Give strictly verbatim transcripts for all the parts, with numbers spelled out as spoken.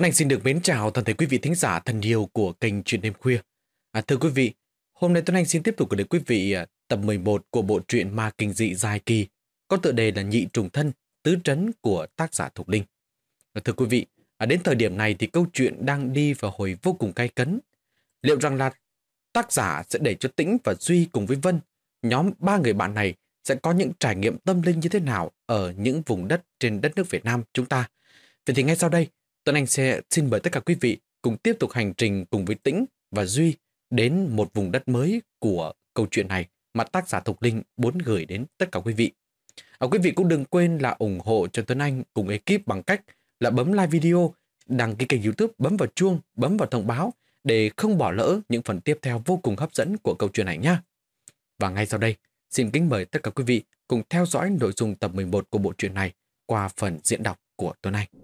Tuấn Anh xin được mến chào toàn thể quý vị thính giả thân yêu của kênh Chuyện Đêm Khuya. À, thưa quý vị, hôm nay Tuấn Anh xin tiếp tục gửi đến quý vị à, tập mười một của bộ truyện ma kinh dị dài kỳ có tựa đề là Nhị Trùng Thân, Tứ Trấn của tác giả Thục Linh. À, thưa quý vị, à, đến thời điểm này thì câu chuyện đang đi vào hồi vô cùng gay cấn. Liệu rằng là tác giả sẽ để cho Tĩnh và Duy cùng với Vân, nhóm ba người bạn này sẽ có những trải nghiệm tâm linh như thế nào ở những vùng đất trên đất nước Việt Nam chúng ta? Vậy thì ngay sau đây, Tuấn Anh sẽ xin mời tất cả quý vị cùng tiếp tục hành trình cùng với Tĩnh và Duy đến một vùng đất mới của câu chuyện này mà tác giả Thục Linh muốn gửi đến tất cả quý vị. À, quý vị cũng đừng quên là ủng hộ cho Tuấn Anh cùng ekip bằng cách là bấm like video, đăng ký kênh YouTube, bấm vào chuông, bấm vào thông báo để không bỏ lỡ những phần tiếp theo vô cùng hấp dẫn của câu chuyện này nhé. Và ngay sau đây, xin kính mời tất cả quý vị cùng theo dõi nội dung tập mười một của bộ truyện này qua phần diễn đọc của Tuấn Anh.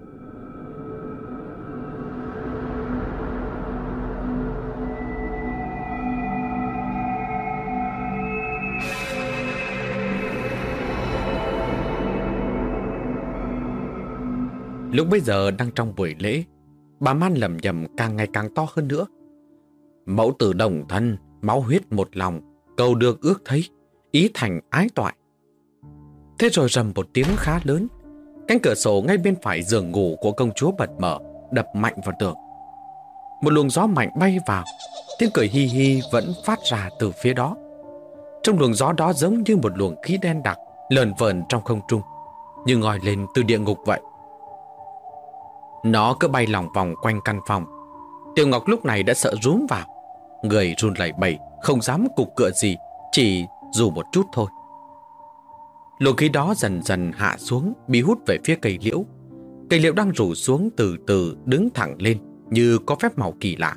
Lúc bây giờ đang trong buổi lễ, bà Man lẩm nhẩm càng ngày càng to hơn nữa. Mẫu tử đồng thân, máu huyết một lòng, cầu được ước thấy, ý thành ái toại. Thế rồi rầm một tiếng khá lớn, cánh cửa sổ ngay bên phải giường ngủ của công chúa bật mở, đập mạnh vào tường. Một luồng gió mạnh bay vào, tiếng cười hi hi vẫn phát ra từ phía đó. Trong luồng gió đó giống như một luồng khí đen đặc lờn vờn trong không trung, như ngòi lên từ địa ngục vậy. Nó cứ bay lòng vòng quanh căn phòng. Tiểu Ngọc lúc này đã sợ rúm vào, người run lẩy bẩy, không dám cục cựa gì, chỉ dù một chút thôi. Luồng khí đó dần dần hạ xuống, bị hút về phía cây liễu. Cây liễu đang rủ xuống từ từ đứng thẳng lên như có phép màu kỳ lạ.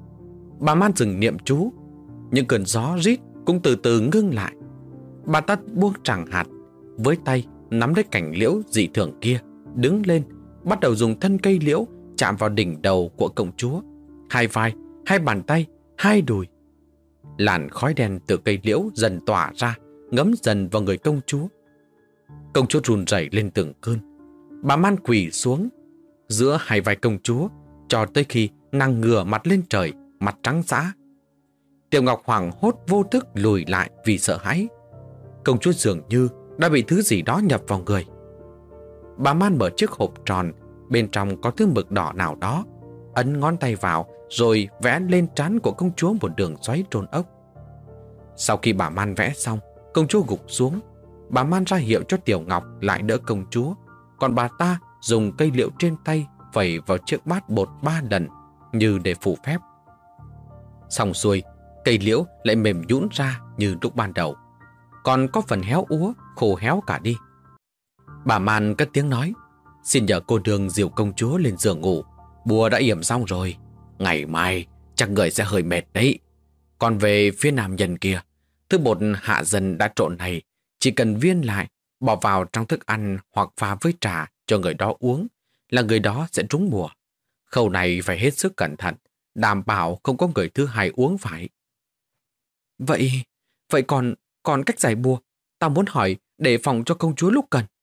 Bà Man dừng niệm chú, những cơn gió rít cũng từ từ ngưng lại. Bà ta buông tràng hạt, với tay nắm lấy cành liễu dị thường kia, đứng lên, bắt đầu dùng thân cây liễu chạm vào đỉnh đầu của công chúa, hai vai, hai bàn tay, hai đùi. Làn khói đen từ cây liễu dần tỏa ra, ngấm dần vào người công chúa. Công chúa run rẩy lên từng cơn. Bà Man quỳ xuống giữa hai vai công chúa cho tới khi nàng ngửa mặt lên trời, mặt trắng dã. Tiểu Ngọc hoảng hốt vô thức lùi lại vì sợ hãi. Công chúa dường như đã bị thứ gì đó nhập vào người. Bà Man mở chiếc hộp tròn, bên trong có thứ mực đỏ nào đó, ấn ngón tay vào rồi vẽ lên trán của công chúa một đường xoáy trôn ốc. Sau khi bà Man vẽ xong, công chúa gục xuống. Bà Man ra hiệu cho Tiểu Ngọc lại đỡ công chúa, còn bà ta dùng cây liễu trên tay vẩy vào chiếc bát bột ba lần như để phù phép. Xong xuôi, cây liễu lại mềm nhũn ra như lúc ban đầu, còn có phần héo úa, khô héo cả đi. Bà Man cất tiếng nói: "Xin nhờ cô nương dìu công chúa lên giường ngủ, bùa đã yểm xong rồi. Ngày mai chắc người sẽ hơi mệt đấy. Còn về phía nam nhân kia, thứ bột hạ dần đã trộn này, chỉ cần viên lại, bỏ vào trong thức ăn hoặc pha với trà cho người đó uống, là người đó sẽ trúng bùa. Khâu này phải hết sức cẩn thận, đảm bảo không có người thứ hai uống phải." Vậy, vậy còn, còn cách giải bùa, tao muốn hỏi để phòng cho công chúa lúc cần.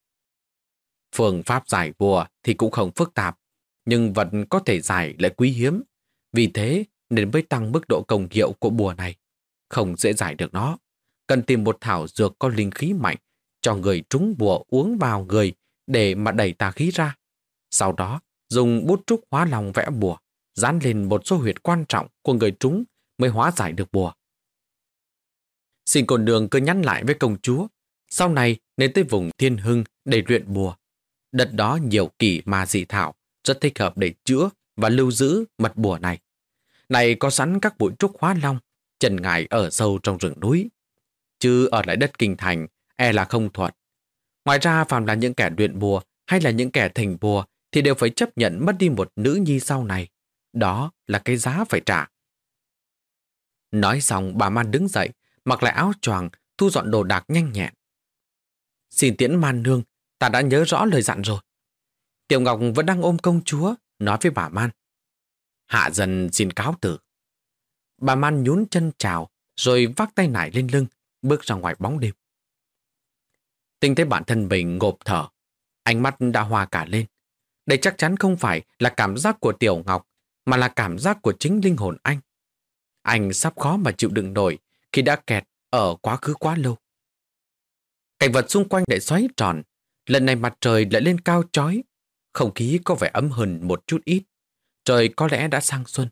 Phương pháp giải bùa thì cũng không phức tạp, nhưng vật có thể giải lại quý hiếm. Vì thế nên mới tăng mức độ công hiệu của bùa này. Không dễ giải được nó. Cần tìm một thảo dược có linh khí mạnh, cho người trúng bùa uống vào người để mà đẩy tà khí ra. Sau đó dùng bút trúc hóa long vẽ bùa, dán lên một số huyệt quan trọng của người trúng mới hóa giải được bùa. Xin cô nương cứ nhắn lại với công chúa, sau này nên tới vùng Thiên Hưng để luyện bùa. Đất đó nhiều kỳ ma dị thảo, rất thích hợp để chữa và lưu giữ mật bùa này. Này có sẵn các bụi trúc hóa long, trần ngải ở sâu trong rừng núi. Chứ ở lại đất kinh thành, e là không thuận. Ngoài ra phàm là những kẻ luyện bùa hay là những kẻ thành bùa thì đều phải chấp nhận mất đi một nữ nhi sau này. Đó là cái giá phải trả. Nói xong bà Man đứng dậy, mặc lại áo choàng, thu dọn đồ đạc nhanh nhẹn. Xin tiễn Man nương, ta đã nhớ rõ lời dặn rồi. Tiểu Ngọc vẫn đang ôm công chúa, nói với bà Man: Hạ dần xin cáo từ. Bà Man nhún chân chào, rồi vác tay nải lên lưng, bước ra ngoài bóng đêm. Tinh thấy bản thân mình ngộp thở, ánh mắt đã hoa cả lên. Đây chắc chắn không phải là cảm giác của Tiểu Ngọc, mà là cảm giác của chính linh hồn anh. Anh sắp khó mà chịu đựng nổi khi đã kẹt ở quá khứ quá lâu. Cảnh vật xung quanh lại xoáy tròn, lần này mặt trời lại lên cao chói, không khí có vẻ ấm hơn một chút ít, trời có lẽ đã sang xuân.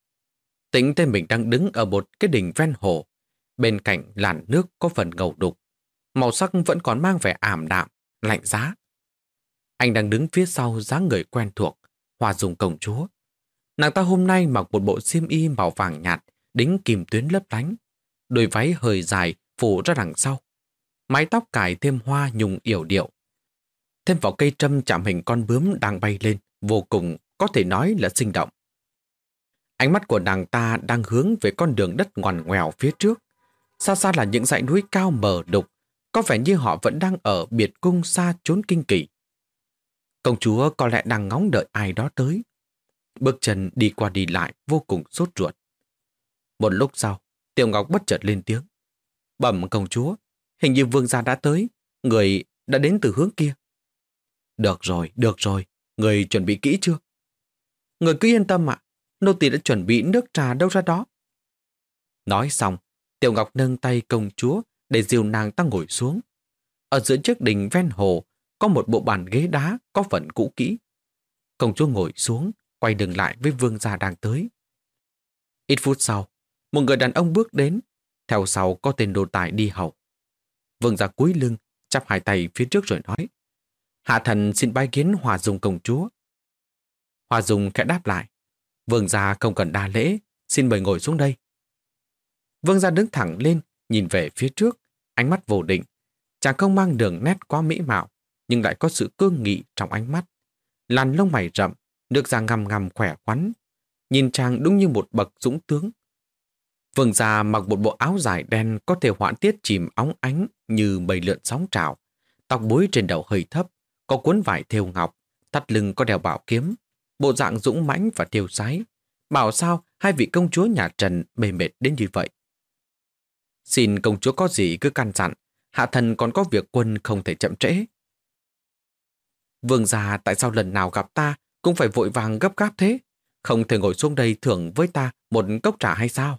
Tĩnh thấy mình đang đứng ở một cái đỉnh ven hồ, bên cạnh làn nước có phần ngầu đục, màu sắc vẫn còn mang vẻ ảm đạm, lạnh giá. Anh đang đứng phía sau dáng người quen thuộc, Hoa Dung công chúa. Nàng ta hôm nay mặc một bộ xiêm y màu vàng nhạt, đính kim tuyến lấp lánh, đôi váy hơi dài phủ ra đằng sau, mái tóc cài thêm hoa nhung yểu điệu, thêm vào cây trâm chạm hình con bướm đang bay lên, vô cùng có thể nói là sinh động. Ánh mắt của nàng ta đang hướng về con đường đất ngoằn ngoèo phía trước. Xa xa là những dãy núi cao mờ đục, có vẻ như họ vẫn đang ở biệt cung xa chốn kinh kỳ. Công chúa có lẽ đang ngóng đợi ai đó tới. Bước chân đi qua đi lại vô cùng sốt ruột. Một lúc sau, Tiểu Ngọc bất chợt lên tiếng. Bẩm công chúa, hình như vương gia đã tới, người đã đến từ hướng kia. Được rồi, được rồi, người chuẩn bị kỹ chưa? Người cứ yên tâm ạ, nô tỳ đã chuẩn bị nước trà đâu ra đó. Nói xong, Tiểu Ngọc nâng tay công chúa để dìu nàng ta ngồi xuống. Ở giữa chiếc đình ven hồ có một bộ bàn ghế đá có phần cũ kỹ. Công chúa ngồi xuống, quay lưng lại với vương gia đang tới. Ít phút sau, một người đàn ông bước đến, theo sau có tên đồ tài đi hầu. Vương gia cúi lưng, chắp hai tay phía trước rồi nói: Hạ thần xin bái kiến Hoa Dung công chúa. Hoa Dung khẽ đáp lại: Vương gia không cần đa lễ, xin mời ngồi xuống đây. Vương gia đứng thẳng lên, nhìn về phía trước, ánh mắt vô định. Chàng không mang đường nét quá mỹ mạo, nhưng lại có sự cương nghị trong ánh mắt. Làn lông mày rậm, nước da ngăm ngăm khỏe khoắn. Nhìn chàng đúng như một bậc dũng tướng. Vương gia mặc một bộ áo dài đen có thể họa tiết chìm óng ánh như mây lượn sóng trào. Tóc búi trên đầu hơi thấp, có cuốn vải thêu ngọc, thắt lưng có đeo bảo kiếm, bộ dạng dũng mãnh và tiêu sái. Bảo sao hai vị công chúa nhà Trần mê mệt đến như vậy. Xin công chúa có gì cứ căn dặn, hạ thần còn có việc quân không thể chậm trễ. Vương gia tại sao lần nào gặp ta cũng phải vội vàng gấp gáp thế? Không thể ngồi xuống đây thưởng với ta một cốc trà hay sao?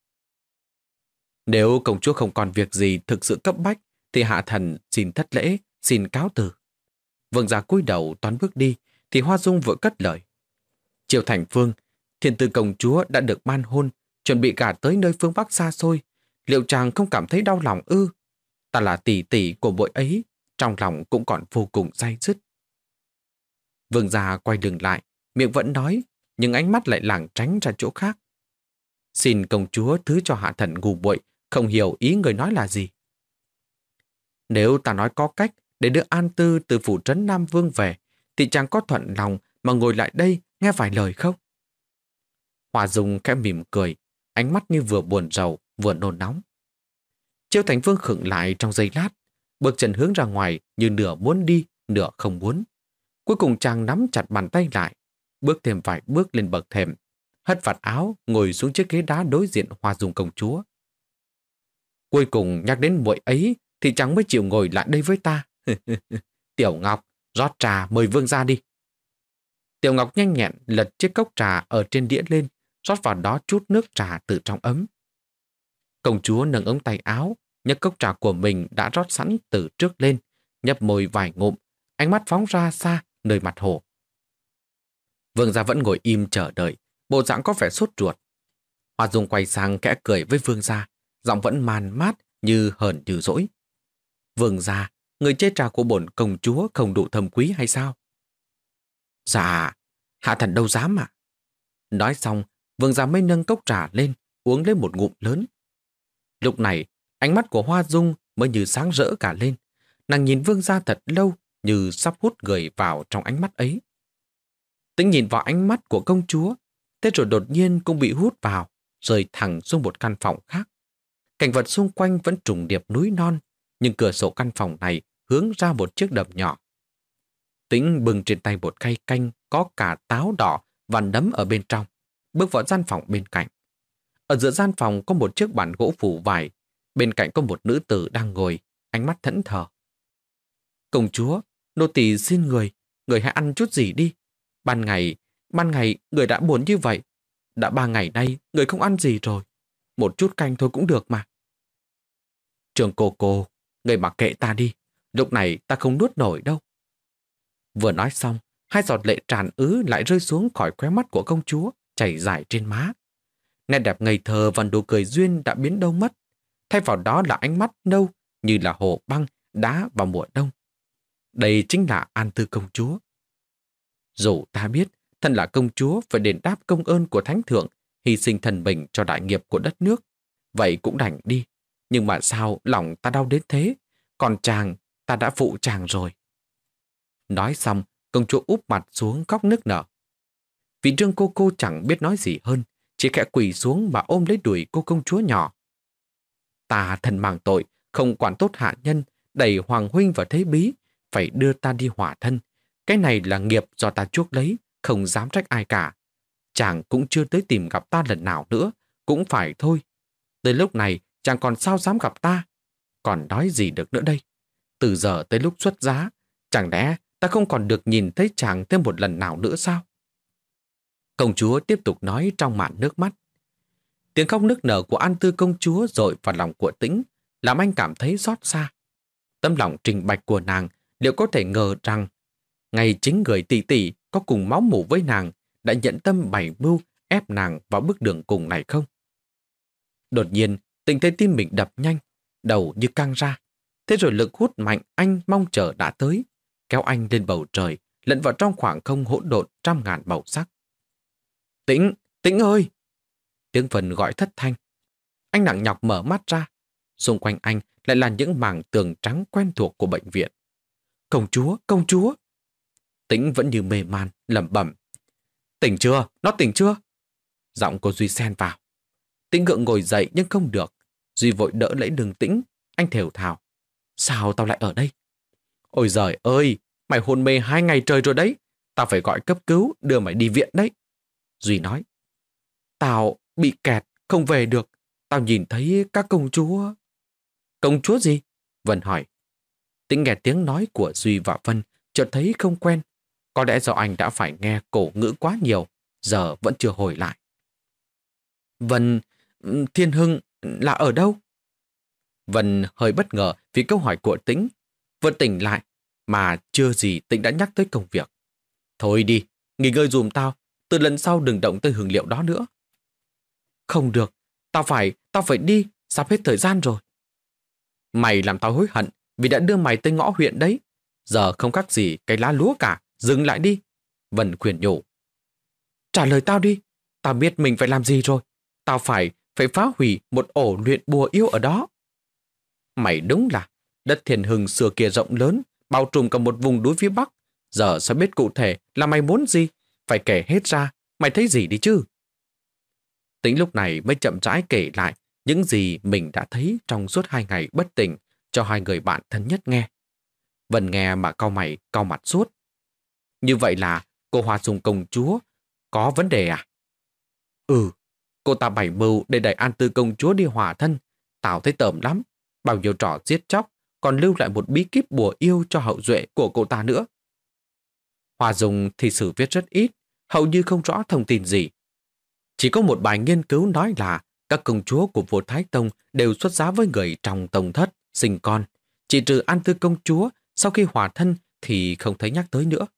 Nếu công chúa không còn việc gì thực sự cấp bách, thì hạ thần xin thất lễ, xin cáo từ. Vương gia cúi đầu toán bước đi, thì Hoa Dung vội cất lời. Triều Thành Phương, Thiên Tư công chúa đã được ban hôn, chuẩn bị gả tới nơi phương Bắc xa xôi. Liệu chàng không cảm thấy đau lòng ư? Ta là tỷ tỷ của bội ấy, trong lòng cũng còn vô cùng day dứt. Vương gia quay lưng lại, miệng vẫn nói, nhưng ánh mắt lại lảng tránh ra chỗ khác. Xin công chúa thứ cho hạ thần ngu muội, không hiểu ý người nói là gì. Nếu ta nói có cách để đưa An Tư từ phủ trấn Nam Vương về, thì chàng có thuận lòng mà ngồi lại đây nghe vài lời không? Hoa Dung khẽ mỉm cười, ánh mắt như vừa buồn rầu vừa nôn nóng. Triều Thành Vương khựng lại trong giây lát, bước chân hướng ra ngoài như nửa muốn đi, nửa không muốn. Cuối cùng chàng nắm chặt bàn tay lại, bước thêm vài bước lên bậc thềm, hất vạt áo ngồi xuống chiếc ghế đá đối diện Hoa Dung công chúa. Cuối cùng nhắc đến muội ấy thì chàng mới chịu ngồi lại đây với ta. Tiểu Ngọc, rót trà mời vương gia đi. Tiểu Ngọc nhanh nhẹn lật chiếc cốc trà ở trên đĩa lên, rót vào đó chút nước trà từ trong ấm. Công chúa nâng ống tay áo, nhấc cốc trà của mình đã rót sẵn từ trước lên, nhấp môi vài ngụm, ánh mắt phóng ra xa nơi mặt hồ. Vương gia vẫn ngồi im chờ đợi, bộ dạng có vẻ sốt ruột. Hoa Dung quay sang kẽ cười với vương gia, giọng vẫn man mát như hờn như dỗi. Vương gia, người chế trà của bổn công chúa không đủ thâm quý hay sao? Dạ, hạ thần đâu dám ạ. Nói xong, vương gia mới nâng cốc trà lên, uống lên một ngụm lớn. Lúc này, ánh mắt của Hoa Dung mới như sáng rỡ cả lên. Nàng nhìn vương gia thật lâu, như sắp hút người vào trong ánh mắt ấy. Tính nhìn vào ánh mắt của công chúa, thế rồi đột nhiên cũng bị hút vào, rơi thẳng xuống một căn phòng khác. Cảnh vật xung quanh vẫn trùng điệp núi non, nhưng cửa sổ căn phòng này hướng ra một chiếc đầm nhỏ. Tính bưng trên tay một khay canh có cả táo đỏ và nấm ở bên trong, bước vào gian phòng bên cạnh. Ở giữa gian phòng có một chiếc bàn gỗ phủ vải, bên cạnh có một nữ tử đang ngồi, ánh mắt thẫn thờ. Công chúa, nô tỳ xin người, người hãy ăn chút gì đi, Ban ngày, ban ngày người đã buồn như vậy. Đã ba ngày nay người không ăn gì rồi. Một chút canh thôi cũng được mà. Trường cô cô, người mặc kệ ta đi. Lúc này ta không nuốt nổi đâu. Vừa nói xong, hai giọt lệ tràn ứ lại rơi xuống khỏi khóe mắt của công chúa, chảy dài trên má. Nét đẹp ngây thơ và nụ cười duyên đã biến đâu mất. Thay vào đó là ánh mắt nâu như là hồ băng đá vào mùa đông. Đây chính là An Tư công chúa. Dù ta biết thân là công chúa phải đền đáp công ơn của thánh thượng, hy sinh thần mình cho đại nghiệp của đất nước, vậy cũng đành đi. Nhưng mà sao lòng ta đau đến thế? Còn chàng, ta đã phụ chàng rồi. Nói xong, công chúa úp mặt xuống khóc nức nở. Vị trương cô cô chẳng biết nói gì hơn, chỉ khẽ quỳ xuống mà ôm lấy đùi cô công chúa nhỏ. Ta thân mang tội, không quản tốt hạ nhân, đẩy hoàng huynh vào thế bí, phải đưa ta đi hỏa thân. Cái này là nghiệp do ta chuốc lấy, không dám trách ai cả. Chàng cũng chưa tới tìm gặp ta lần nào nữa, cũng phải thôi. Tới lúc này, chàng còn sao dám gặp ta? Còn nói gì được nữa đây? Từ giờ tới lúc xuất giá, chẳng lẽ ta không còn được nhìn thấy chàng thêm một lần nào nữa sao? Công chúa tiếp tục nói trong màn nước mắt. Tiếng khóc nức nở của An Tư công chúa dội vào lòng của Tĩnh, làm anh cảm thấy xót xa. Tấm lòng trình bạch của nàng liệu có thể ngờ rằng ngay chính người tỷ tỷ có cùng máu mủ với nàng đã nhận tâm bày mưu ép nàng vào bước đường cùng này không? Đột nhiên, Tĩnh thấy tim mình đập nhanh, đầu như căng ra. Thế rồi lực hút mạnh anh mong chờ đã tới, kéo anh lên bầu trời, lẫn vào trong khoảng không hỗn độn trăm ngàn màu sắc. Tĩnh, Tĩnh ơi! Tiếng Vân gọi thất thanh. Anh nặng nhọc mở mắt ra. Xung quanh anh lại là những mảng tường trắng quen thuộc của bệnh viện. Công chúa, công chúa! Tĩnh vẫn như mê man, lẩm bẩm. Tỉnh chưa? Nó tỉnh chưa? Giọng của Duy xen vào. Tĩnh gượng ngồi dậy nhưng không được. Duy vội đỡ lấy đường Tĩnh. Anh thều thào. Sao tao lại ở đây? Ôi giời ơi! Mày hôn mê hai ngày trời rồi đấy. Tao phải gọi cấp cứu đưa mày đi viện đấy. Duy nói. Tao bị kẹt, không về được. Tao nhìn thấy các công chúa. Công chúa gì? Vân hỏi. Tĩnh nghe tiếng nói của Duy và Vân, chợt thấy không quen. Có lẽ do anh đã phải nghe cổ ngữ quá nhiều, giờ vẫn chưa hồi lại. Vân, Thiên Hưng là ở đâu? Vân hơi bất ngờ vì câu hỏi của Tĩnh. Vân tỉnh lại, mà chưa gì Tĩnh đã nhắc tới công việc. Thôi đi, nghỉ ngơi dùm tao, từ lần sau đừng động tới hương liệu đó nữa. Không được, tao phải, tao phải đi, sắp hết thời gian rồi. Mày làm tao hối hận vì đã đưa mày tới ngõ huyện đấy. Giờ không khác gì cái lá lúa cả, dừng lại đi. Vân khuyên nhủ. Trả lời tao đi, tao biết mình phải làm gì rồi. Tao phải, phải phá hủy một ổ luyện bùa yêu ở đó. Mày đúng là, đất Thiên Hưng xưa kia rộng lớn, bao trùm cả một vùng núi phía Bắc. Giờ sao biết cụ thể là mày muốn gì? Phải kể hết ra, mày thấy gì đi chứ? Tĩnh lúc này mới chậm rãi kể lại những gì mình đã thấy trong suốt hai ngày bất tỉnh cho hai người bạn thân nhất nghe. Vân nghe mà cau mày, cau mặt suốt. Như vậy là cô Hoa Dung công chúa có vấn đề à? Ừ, cô ta bày mưu để đẩy An Tư công chúa đi hòa thân. Tao thấy tởm lắm. Bao nhiêu trò giết chóc, còn lưu lại một bí kíp bùa yêu cho hậu duệ của cô ta nữa. Hoa Dung thì sử viết rất ít, hầu như không rõ thông tin gì. Chỉ có một bài nghiên cứu nói là các công chúa của vua Thái Tông đều xuất giá với người trong tông thất, sinh con. Chỉ trừ An Tư công chúa, sau khi hòa thân thì không thấy nhắc tới nữa.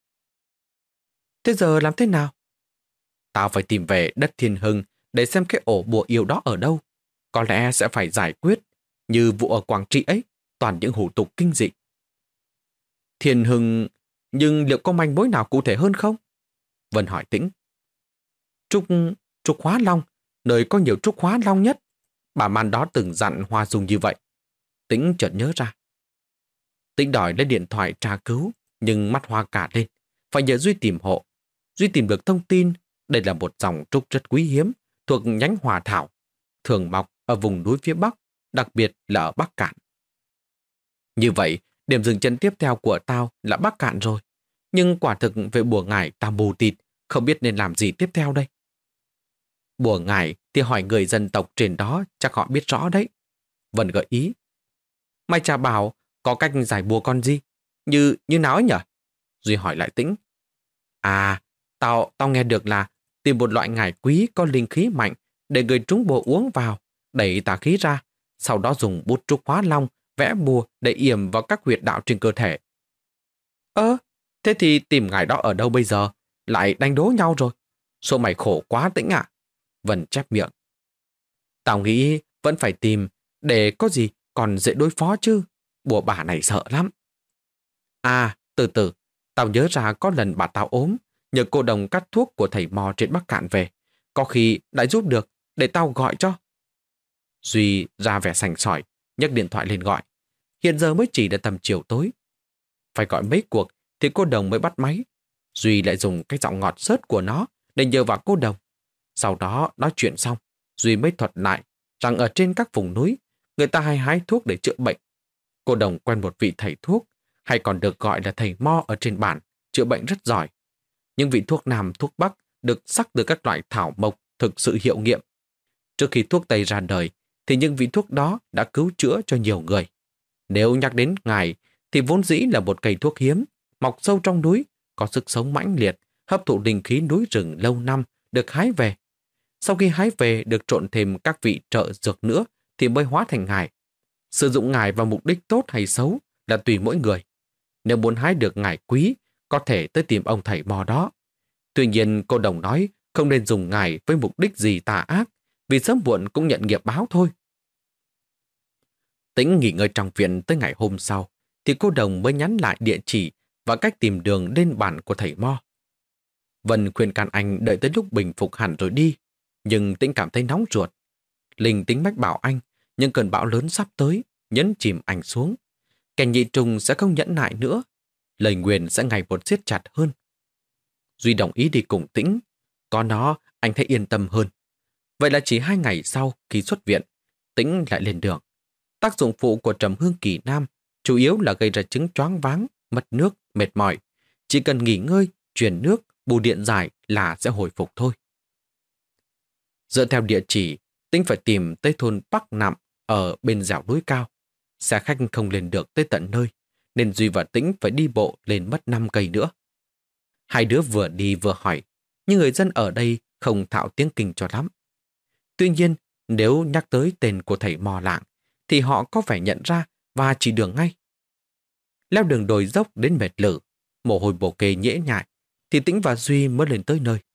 Thế giờ làm thế nào? Tao phải tìm về đất Thiên Hưng để xem cái ổ bùa yêu đó ở đâu. Có lẽ sẽ phải giải quyết, như vụ ở Quảng Trị ấy, toàn những hủ tục kinh dị. Thiên Hưng, nhưng liệu có manh mối nào cụ thể hơn không? Vân hỏi Tĩnh. Trúc, Trúc Hóa Long, nơi có nhiều Trúc Hóa Long nhất. Bà man đó từng dặn Hoa Dung như vậy. Tĩnh chợt nhớ ra. Tĩnh đòi lấy điện thoại tra cứu, nhưng mắt hoa cả lên. Phải nhờ Duy tìm hộ. Duy tìm được thông tin, đây là một dòng trúc rất quý hiếm, thuộc nhánh Hòa Thảo, thường mọc ở vùng núi phía Bắc, đặc biệt là ở Bắc Cạn. Như vậy, điểm dừng chân tiếp theo của tao là Bắc Cạn rồi. Nhưng quả thực về bùa ngải tao mù tịt, không biết nên làm gì tiếp theo đây. Bùa ngải thì hỏi người dân tộc trên đó chắc họ biết rõ đấy. Vân gợi ý. Mày chả bảo có cách giải bùa con gì? Như như nào ấy nhỉ? Duy hỏi lại Tĩnh. À, Tao, tao nghe được là tìm một loại ngải quý có linh khí mạnh để người trúng bùa uống vào, đẩy tà khí ra, sau đó dùng bút trúc hóa long vẽ bùa để yểm vào các huyệt đạo trên cơ thể. Ơ, thế thì tìm ngải đó ở đâu bây giờ? Lại đánh đố nhau rồi. Số mày khổ quá Tĩnh ạ. Vân chép miệng. Tao nghĩ vẫn phải tìm, để có gì còn dễ đối phó chứ. Bùa bà này sợ lắm. À, từ từ, tao nhớ ra có lần bà tao ốm, nhờ cô đồng cắt thuốc của thầy mò trên Bắc Cạn về. Có khi đã giúp được, để tao gọi cho. Duy ra vẻ sành sỏi, nhấc điện thoại lên gọi. Hiện giờ mới chỉ là tầm chiều tối. Phải gọi mấy cuộc thì cô đồng mới bắt máy. Duy lại dùng cái giọng ngọt xớt của nó để nhờ vào cô đồng. Sau đó nói chuyện xong, Duy mới thuật lại rằng ở trên các vùng núi, người ta hay hái thuốc để chữa bệnh. Cô đồng quen một vị thầy thuốc, hay còn được gọi là thầy mo ở trên bản, chữa bệnh rất giỏi. Những vị thuốc Nam, thuốc Bắc được sắc từ các loại thảo mộc thực sự hiệu nghiệm. Trước khi thuốc Tây ra đời, thì những vị thuốc đó đã cứu chữa cho nhiều người. Nếu nhắc đến ngải, thì vốn dĩ là một cây thuốc hiếm, mọc sâu trong núi, có sức sống mãnh liệt, hấp thụ linh khí núi rừng lâu năm, được hái về. Sau khi hái về được trộn thêm các vị trợ dược nữa thì mới hóa thành ngải. Sử dụng ngải vào mục đích tốt hay xấu là tùy mỗi người. Nếu muốn hái được ngải quý, có thể tới tìm ông thầy mò đó. Tuy nhiên cô đồng nói không nên dùng ngải với mục đích gì tà ác, vì sớm muộn cũng nhận nghiệp báo thôi. Tĩnh nghỉ ngơi trong viện tới ngày hôm sau, thì cô đồng mới nhắn lại địa chỉ và cách tìm đường lên bản của thầy mo. Vân khuyên can anh đợi tới lúc bình phục hẳn rồi đi, nhưng Tĩnh cảm thấy nóng ruột. Linh tính mách bảo anh, nhưng cơn bão lớn sắp tới, nhấn chìm anh xuống. Kẻ nhị trùng sẽ không nhẫn nại nữa, lời nguyền sẽ ngày một siết chặt hơn. Duy đồng ý đi cùng Tĩnh, có nó anh thấy yên tâm hơn. Vậy là chỉ hai ngày sau khi xuất viện, Tĩnh lại lên đường. Tác dụng phụ của trầm hương kỳ nam chủ yếu là gây ra chứng choáng váng, mất nước, mệt mỏi. Chỉ cần nghỉ ngơi, truyền nước, bù điện giải là sẽ hồi phục thôi. Dựa theo địa chỉ, Tĩnh phải tìm tới thôn Bắc Nạm ở bên dẻo núi cao. Xe khách không lên được tới tận nơi, nên Duy và Tĩnh phải đi bộ lên mất năm cây nữa. Hai đứa vừa đi vừa hỏi, nhưng người dân ở đây không thạo tiếng Kinh cho lắm. Tuy nhiên, nếu nhắc tới tên của thầy mò lạng, thì họ có vẻ nhận ra và chỉ đường ngay. Leo đường đồi dốc đến mệt lử, mồ hôi bồ kê nhễ nhại, thì Tĩnh và Duy mới lên tới nơi.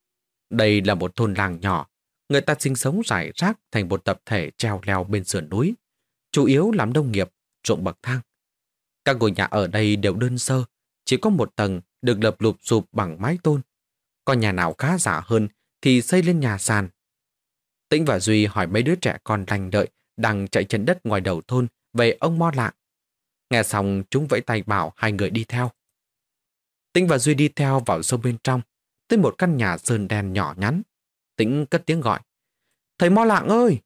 Đây là một thôn làng nhỏ, người ta sinh sống rải rác thành một tập thể treo leo bên sườn núi, chủ yếu làm nông nghiệp, ruộng bậc thang. Các ngôi nhà ở đây đều đơn sơ, chỉ có một tầng được lợp lụp sụp bằng mái tôn. Còn nhà nào khá giả hơn thì xây lên nhà sàn. Tĩnh và Duy hỏi mấy đứa trẻ con lành đợi đang chạy chân đất ngoài đầu thôn về ông mo lạng. Nghe xong chúng vẫy tay bảo hai người đi theo. Tĩnh và Duy đi theo vào sâu bên trong, tới một căn nhà sơn đen nhỏ nhắn. Tĩnh cất tiếng gọi. Thầy mo lạng ơi!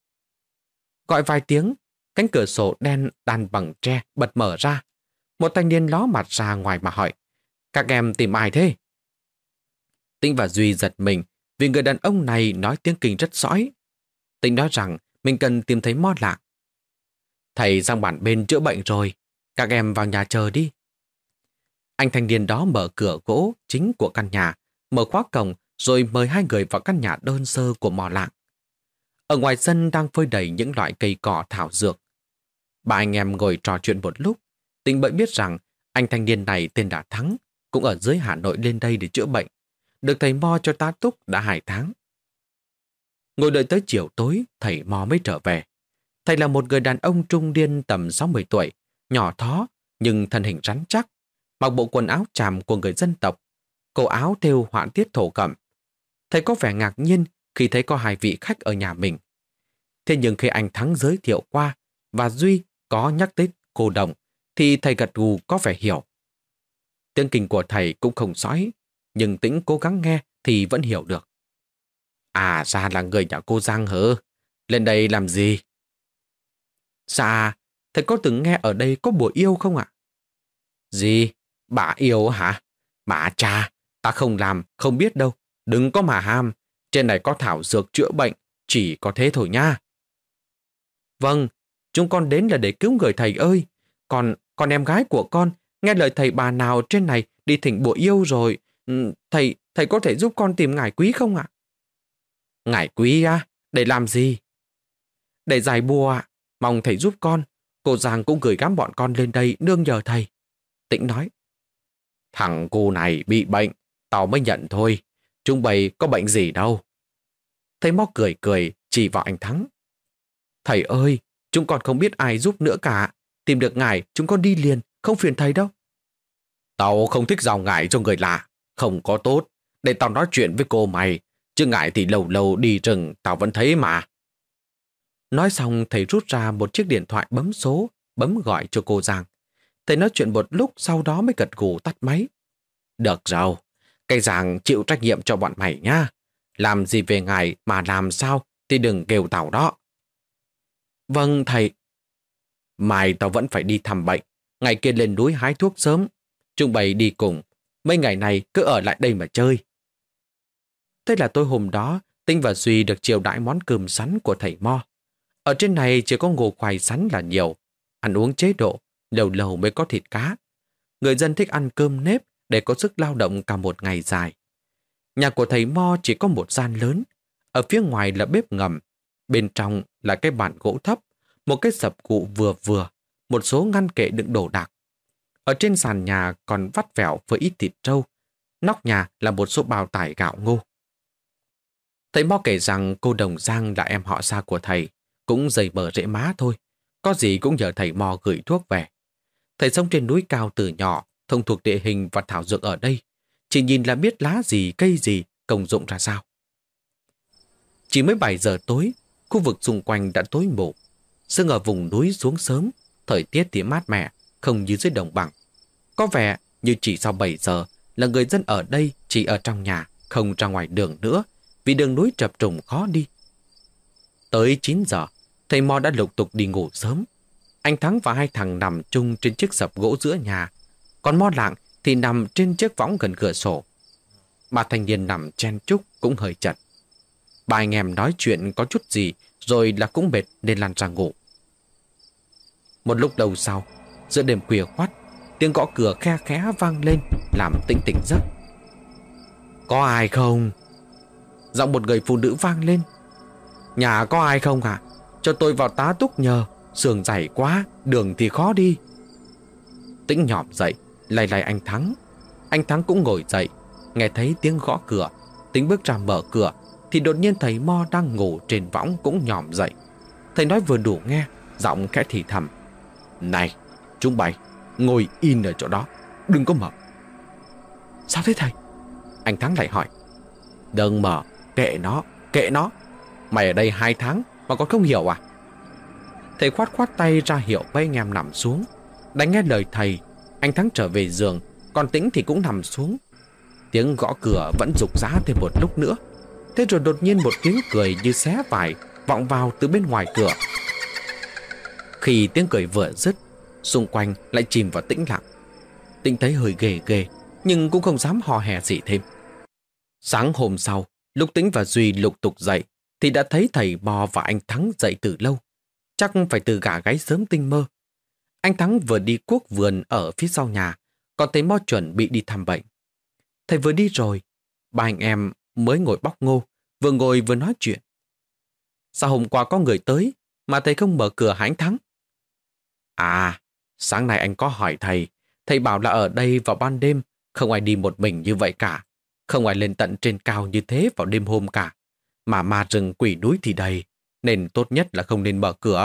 Gọi vài tiếng, cánh cửa sổ đen đan bằng tre bật mở ra. Một thanh niên ló mặt ra ngoài mà hỏi. Các em tìm ai thế? Tĩnh và Duy giật mình vì người đàn ông này nói tiếng Kinh rất sõi. Tĩnh nói rằng mình cần tìm thấy mo lạng. Thầy sang bản bên chữa bệnh rồi, các em vào nhà chờ đi. Anh thanh niên đó mở cửa gỗ chính của căn nhà, mở khóa cổng rồi mời hai người vào căn nhà đơn sơ của mò lạng. Ở ngoài sân đang phơi đầy những loại cây cỏ thảo dược. Ba anh em ngồi trò chuyện một lúc, Tĩnh bỗng biết rằng anh thanh niên này tên là Thắng, cũng ở dưới Hà Nội lên đây để chữa bệnh, được thầy mo cho tá túc đã hai tháng. Ngồi đợi tới chiều tối, thầy mo mới trở về. Thầy là một người đàn ông trung niên tầm sáu mươi tuổi, nhỏ thó nhưng thân hình rắn chắc, mặc bộ quần áo tràm của người dân tộc, cổ áo thêu họa tiết thổ cẩm. Thầy có vẻ ngạc nhiên khi thấy có hai vị khách ở nhà mình. Thế nhưng khi anh Thắng giới thiệu qua và Duy có nhắc tới cô đồng, thì thầy gật gù có vẻ hiểu. Tiếng Kinh của thầy cũng không sõi, nhưng Tĩnh cố gắng nghe thì vẫn hiểu được. À, ra là người nhà cô Giang hả? Lên đây làm gì? Dạ, thầy có từng nghe ở đây có bùa yêu không ạ? Gì? Bà yêu hả? Bà cha, ta không làm, không biết đâu. Đừng có mà ham, trên này có thảo dược chữa bệnh, chỉ có thế thôi nha. Vâng, chúng con đến là để cứu người thầy ơi. Còn, còn em gái của con, nghe lời thầy bà nào trên này đi thỉnh bùa yêu rồi, Ừ, thầy, thầy có thể giúp con tìm ngải quý không ạ? Ngải quý à? Để làm gì? Để giải bùa ạ. Mong thầy giúp con. Cô Giang cũng gửi gắm bọn con lên đây nương nhờ thầy. Tĩnh nói. Thằng cô này bị bệnh, tao mới nhận thôi. Chúng bày có bệnh gì đâu. Thầy Mo cười cười, chỉ vào anh Thắng. Thầy ơi, chúng con không biết ai giúp nữa cả. Tìm được ngài, chúng con đi liền, không phiền thầy đâu. Tao không thích giao ngải cho người lạ. Không có tốt. Để tao nói chuyện với cô mày. Chứ ngải thì lâu lâu đi rừng, tao vẫn thấy mà. Nói xong, thầy rút ra một chiếc điện thoại bấm số, bấm gọi cho cô Giang. Thầy nói chuyện một lúc, sau đó mới gật gù tắt máy. Được rồi, cái Giang chịu trách nhiệm cho bọn mày nha. Làm gì về ngài mà làm sao thì đừng kêu tao đó. Vâng thầy. Mai tao vẫn phải đi thăm bệnh. Ngày kia lên núi hái thuốc sớm. Chúng bày đi cùng. Mấy ngày này cứ ở lại đây mà chơi. Thế là tối hôm đó, Tinh và Duy được chiều đãi món cơm sắn của thầy Mo. Ở trên này chỉ có ngô khoai sắn là nhiều. Ăn uống chế độ, lâu lâu mới có thịt cá. Người dân thích ăn cơm nếp để có sức lao động cả một ngày dài. Nhà của thầy Mo chỉ có một gian lớn. Ở phía ngoài là bếp ngầm. Bên trong là cái bàn gỗ thấp, một cái sập cụ vừa vừa, một số ngăn kệ đựng đồ đạc. Ở trên sàn nhà còn vắt vẻo với ít thịt trâu. Nóc nhà là một số bao tải gạo ngô. Thầy Mo kể rằng cô Đồng Giang là em họ xa của thầy, cũng dày bờ rễ má thôi. Có gì cũng nhờ thầy Mo gửi thuốc về. Thầy sống trên núi cao từ nhỏ, thông thuộc địa hình và thảo dược ở đây. Chỉ nhìn là biết lá gì, cây gì, công dụng ra sao. Chỉ mới bảy giờ tối, khu vực xung quanh đã tối mù. Sương ở vùng núi xuống sớm, thời tiết thì mát mẻ, không như dưới đồng bằng. Có vẻ như chỉ sau bảy giờ là người dân ở đây chỉ ở trong nhà, không ra ngoài đường nữa, vì đường núi trập trùng khó đi. Tới chín giờ, thầy Mo đã lục tục đi ngủ sớm. Anh Thắng và hai thằng nằm chung trên chiếc sập gỗ giữa nhà, còn Mo Lạng thì nằm trên chiếc võng gần cửa sổ. Ba thanh niên nằm chen chúc cũng hơi chật. Ba anh em nói chuyện có chút gì rồi là cũng mệt nên lăn ra ngủ. Một lúc đầu sau, giữa đêm khuya khoắt, tiếng gõ cửa khe khẽ vang lên làm Tĩnh tỉnh giấc. Có ai không? Giọng một người phụ nữ vang lên. Nhà có ai không hả? Cho tôi vào tá túc nhờ. Sườn dày quá, đường thì khó đi. Tĩnh nhòm dậy, lay lay anh Thắng. Anh Thắng cũng ngồi dậy. Nghe thấy tiếng gõ cửa, Tĩnh bước ra mở cửa thì đột nhiên thầy Mo đang ngủ trên võng cũng nhòm dậy. Thầy nói vừa đủ nghe, giọng khẽ thì thầm. Này, chúng bay, ngồi in ở chỗ đó, đừng có mở. Sao thế thầy? Anh Thắng lại hỏi. Đừng mở, kệ nó, kệ nó. Mày ở đây hai tháng mà còn không hiểu à? Thầy khoát khoát tay ra hiệu với anh em nằm xuống. Đánh nghe lời thầy, anh Thắng trở về giường, còn Tĩnh thì cũng nằm xuống. Tiếng gõ cửa vẫn rục rã thêm một lúc nữa. Thế rồi đột nhiên một tiếng cười như xé vải vọng vào từ bên ngoài cửa. Khi tiếng cười vừa dứt, xung quanh lại chìm vào tĩnh lặng. Tĩnh thấy hơi ghê ghê, nhưng cũng không dám hò hè gì thêm. Sáng hôm sau, lúc Tĩnh và Duy lục tục dậy, thì đã thấy thầy Mo và anh Thắng dậy từ lâu. Chắc phải từ gà gáy sớm tinh mơ. Anh Thắng vừa đi cuốc vườn ở phía sau nhà, còn thầy Mo chuẩn bị đi thăm bệnh. Thầy vừa đi rồi, ba anh em mới ngồi bóc ngô, vừa ngồi vừa nói chuyện. Sao hôm qua có người tới mà thầy không mở cửa hả anh Thắng? À, sáng nay anh có hỏi thầy, thầy bảo là ở đây vào ban đêm không ai đi một mình như vậy cả, không ai lên tận trên cao như thế vào đêm hôm cả, mà ma rừng quỷ núi thì đầy, nên tốt nhất là không nên mở cửa.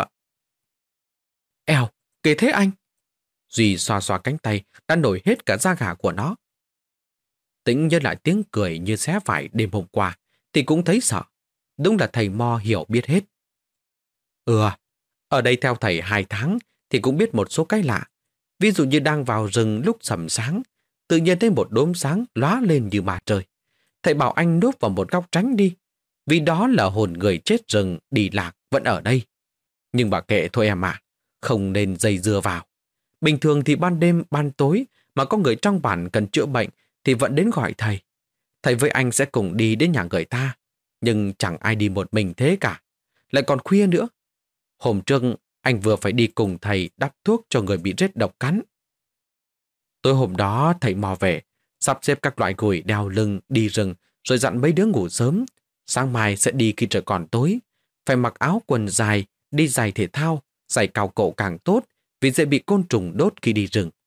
Eo, kể thế anh? Duy xoa xoa cánh tay đã nổi hết cả da gà của nó. Tĩnh nhớ lại tiếng cười như xé vải đêm hôm qua thì cũng thấy sợ. Đúng là thầy Mo hiểu biết hết. Ừ, ở đây theo thầy hai tháng thì cũng biết một số cái lạ. Ví dụ như đang vào rừng lúc sầm sáng, tự nhiên thấy một đốm sáng lóa lên như mà trời. Thầy bảo anh núp vào một góc tránh đi, vì đó là hồn người chết rừng đi lạc vẫn ở đây. Nhưng bà kệ thôi em ạ, không nên dây dưa vào. Bình thường thì ban đêm, ban tối mà có người trong bản cần chữa bệnh thì vẫn đến gọi thầy. Thầy với anh sẽ cùng đi đến nhà người ta, nhưng chẳng ai đi một mình thế cả. Lại còn khuya nữa. Hôm trước anh vừa phải đi cùng thầy đắp thuốc cho người bị rết độc cắn. Tối hôm đó thầy mò về, sắp xếp các loại gùi đeo lưng đi rừng, rồi dặn mấy đứa ngủ sớm. Sáng mai sẽ đi khi trời còn tối. Phải mặc áo quần dài, đi giày thể thao, giày cao cổ càng tốt, vì dễ bị côn trùng đốt khi đi rừng.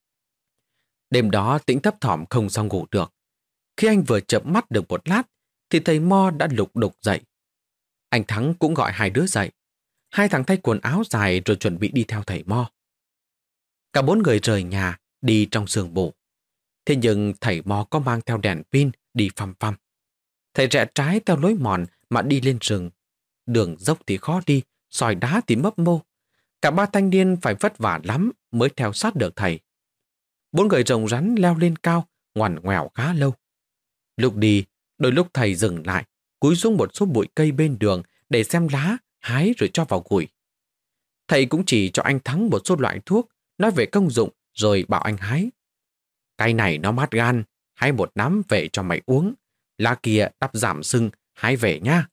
Đêm đó Tĩnh thấp thỏm không sao ngủ được. Khi anh vừa chợp mắt được một lát, thì thầy Mo đã lục đục dậy. Anh Thắng cũng gọi hai đứa dậy. Hai thằng thay quần áo dài rồi chuẩn bị đi theo thầy Mo. Cả bốn người rời nhà, đi trong sương mù. Thế nhưng thầy Mo có mang theo đèn pin đi phăm phăm. Thầy rẽ trái theo lối mòn mà đi lên rừng. Đường dốc thì khó đi, sỏi đá thì mấp mô. Cả ba thanh niên phải vất vả lắm mới theo sát được thầy. Bốn người rồng rắn leo lên cao, ngoằn ngoèo khá lâu. Lúc đi, đôi lúc thầy dừng lại, cúi xuống một số bụi cây bên đường để xem lá, hái rồi cho vào gùi. Thầy cũng chỉ cho anh Thắng một số loại thuốc, nói về công dụng rồi bảo anh hái. Cái này nó mát gan, hái một nắm về cho mày uống. Lá kia đắp giảm sưng, hái về nha.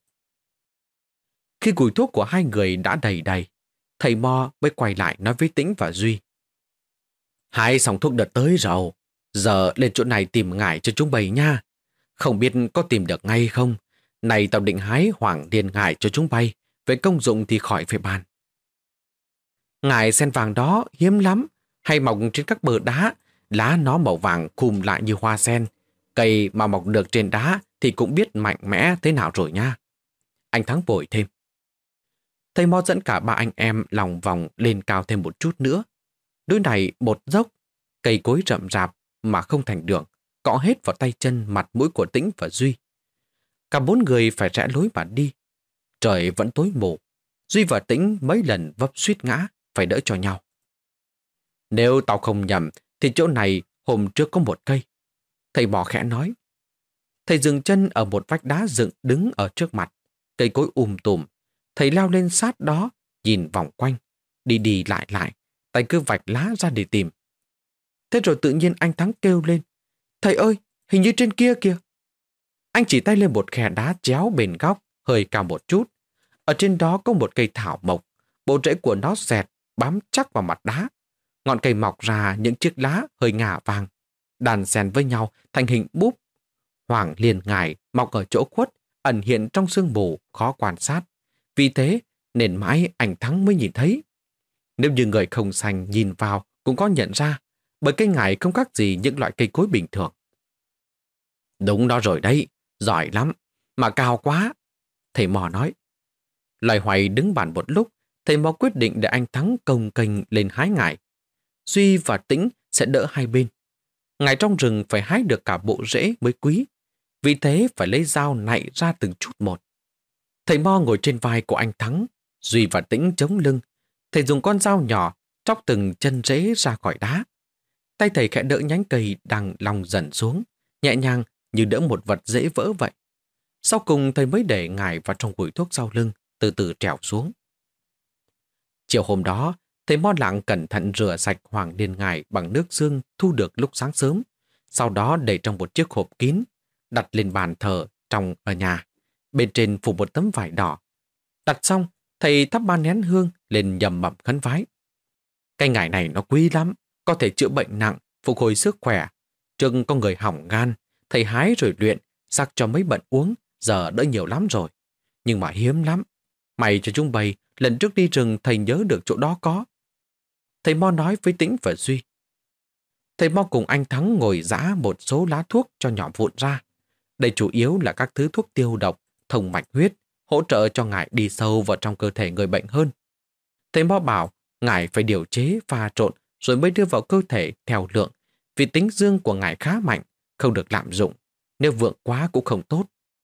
Khi gùi thuốc của hai người đã đầy đầy, thầy Mo mới quay lại nói với Tĩnh và Duy. Hái xong thuốc đợt tới rồi, giờ lên chỗ này tìm ngải cho chúng bay nha. Không biết có tìm được ngay không? Này tao định hái hoàng điền ngải cho chúng bay, về công dụng thì khỏi phải bàn. Ngải sen vàng đó hiếm lắm, hay mọc trên các bờ đá, lá nó màu vàng khùm lại như hoa sen. Cây mà mọc được trên đá thì cũng biết mạnh mẽ thế nào rồi nha. Anh Thắng bồi thêm. Thầy Mo dẫn cả ba anh em lòng vòng lên cao thêm một chút nữa. Núi này một dốc, cây cối rậm rạp mà không thành đường, cọ hết vào tay chân mặt mũi của Tĩnh và Duy. Cả bốn người phải rẽ lối mà đi. Trời vẫn tối mù, Duy và Tĩnh mấy lần vấp suýt ngã, phải đỡ cho nhau. Nếu tao không nhầm thì chỗ này hôm trước có một cây. Thầy Mò khẽ nói. Thầy dừng chân ở một vách đá dựng đứng ở trước mặt. Cây cối um tùm. Thầy leo lên sát đó, nhìn vòng quanh. Đi đi lại lại, tay cứ vạch lá ra để tìm. Thế rồi tự nhiên anh Thắng kêu lên. Thầy ơi, hình như trên kia kìa. Anh chỉ tay lên một khe đá chéo bên góc, hơi cao một chút. Ở trên đó có một cây thảo mộc. Bộ rễ của nó xẹt, bám chắc vào mặt đá. Ngọn cây mọc ra những chiếc lá hơi ngả vàng, đàn xen với nhau thành hình búp. Hoàng liền ngải mọc ở chỗ khuất, ẩn hiện trong sương mù khó quan sát. Vì thế nên mãi anh Thắng mới nhìn thấy. Nếu như người không xanh nhìn vào cũng có nhận ra, bởi cây ngải không khác gì những loại cây cối bình thường. Đúng đó rồi đấy, giỏi lắm, mà cao quá, thầy Mò nói. Loài hoài đứng bàn một lúc, thầy Mò quyết định để anh Thắng cồng kềnh lên hái ngải. Duy và Tĩnh sẽ đỡ hai bên. Ngải trong rừng phải hái được cả bộ rễ mới quý, vì thế phải lấy dao nạy ra từng chút một. Thầy Mo ngồi trên vai của anh Thắng, Duy và Tĩnh chống lưng. Thầy dùng con dao nhỏ chóc từng chân rễ ra khỏi đá. Tay thầy khẽ đỡ nhánh cây đang lòng dần xuống, nhẹ nhàng như đỡ một vật dễ vỡ vậy. Sau cùng thầy mới để ngải vào trong gùi thuốc sau lưng, từ từ trèo xuống. Chiều hôm đó, thầy Mo lặng cẩn thận rửa sạch hoàng điền ngải bằng nước xương thu được lúc sáng sớm, sau đó để trong một chiếc hộp kín, đặt lên bàn thờ trong ở nhà. Bên trên phủ một tấm vải đỏ. Đặt xong, thầy thắp ba nén hương lên nhầm mậm khấn vái. Cây ngải này nó quý lắm, có thể chữa bệnh nặng, phục hồi sức khỏe. Chừng có người hỏng gan, thầy hái rồi luyện, sắc cho mấy bận uống, giờ đỡ nhiều lắm rồi. Nhưng mà hiếm lắm. May cho chúng bày, lần trước đi rừng thầy nhớ được chỗ đó có. Thầy Mo nói với Tĩnh và Duy. Thầy Mo cùng anh Thắng ngồi giã một số lá thuốc cho nhỏ vụn ra. Đây chủ yếu là các thứ thuốc tiêu độc, thông mạch huyết, hỗ trợ cho ngải đi sâu vào trong cơ thể người bệnh hơn. Thầy Mo bảo ngải phải điều chế pha trộn rồi mới đưa vào cơ thể theo lượng, vì tính dương của ngải khá mạnh, không được lạm dụng, nếu vượng quá cũng không tốt.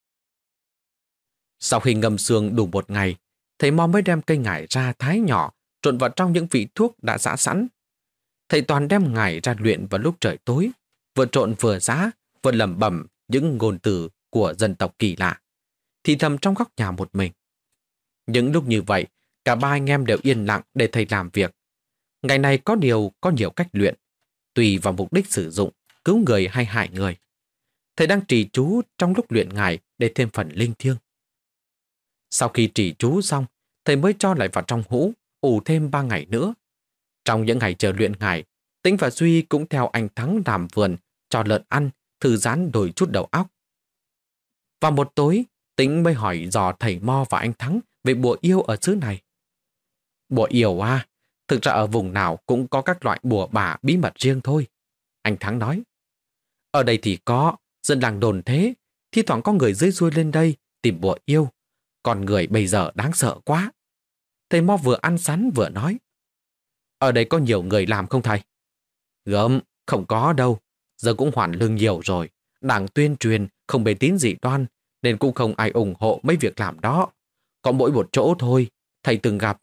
Sau khi ngâm xương đủ một ngày, thầy Mo mới đem cây ngải ra thái nhỏ, trộn vào trong những vị thuốc đã giã sẵn. Thầy toàn đem ngải ra luyện vào lúc trời tối, vừa trộn vừa giã, vừa lẩm bẩm những ngôn từ của dân tộc kỳ lạ, thì thầm trong góc nhà một mình. Những lúc như vậy, cả ba anh em đều yên lặng để thầy làm việc. Ngày này có điều có nhiều cách luyện, tùy vào mục đích sử dụng, cứu người hay hại người. Thầy đang trì chú trong lúc luyện ngải để thêm phần linh thiêng. Sau khi trì chú xong, thầy mới cho lại vào trong hũ, ủ thêm ba ngày nữa. Trong những ngày chờ luyện ngải, Tĩnh và Duy cũng theo anh Thắng làm vườn cho lợn ăn, thư giãn đổi chút đầu óc. Vào một tối, Tĩnh mới hỏi dò thầy Mo và anh Thắng về bùa yêu ở xứ này. Bùa yêu à, thực ra ở vùng nào cũng có các loại bùa bả bí mật riêng thôi. Anh Thắng nói. Ở đây thì có, dân làng đồn thế, thi thoảng có người dưới xuôi lên đây tìm bùa yêu. Còn người bây giờ đáng sợ quá. Thầy Mo vừa ăn sắn vừa nói. Ở đây có nhiều người làm không thầy? Gớm, không có đâu. Giờ cũng hoàn lương nhiều rồi. Đảng tuyên truyền không bề tín dị đoan, nên cũng không ai ủng hộ mấy việc làm đó. Có mỗi một chỗ thôi. Thầy từng gặp...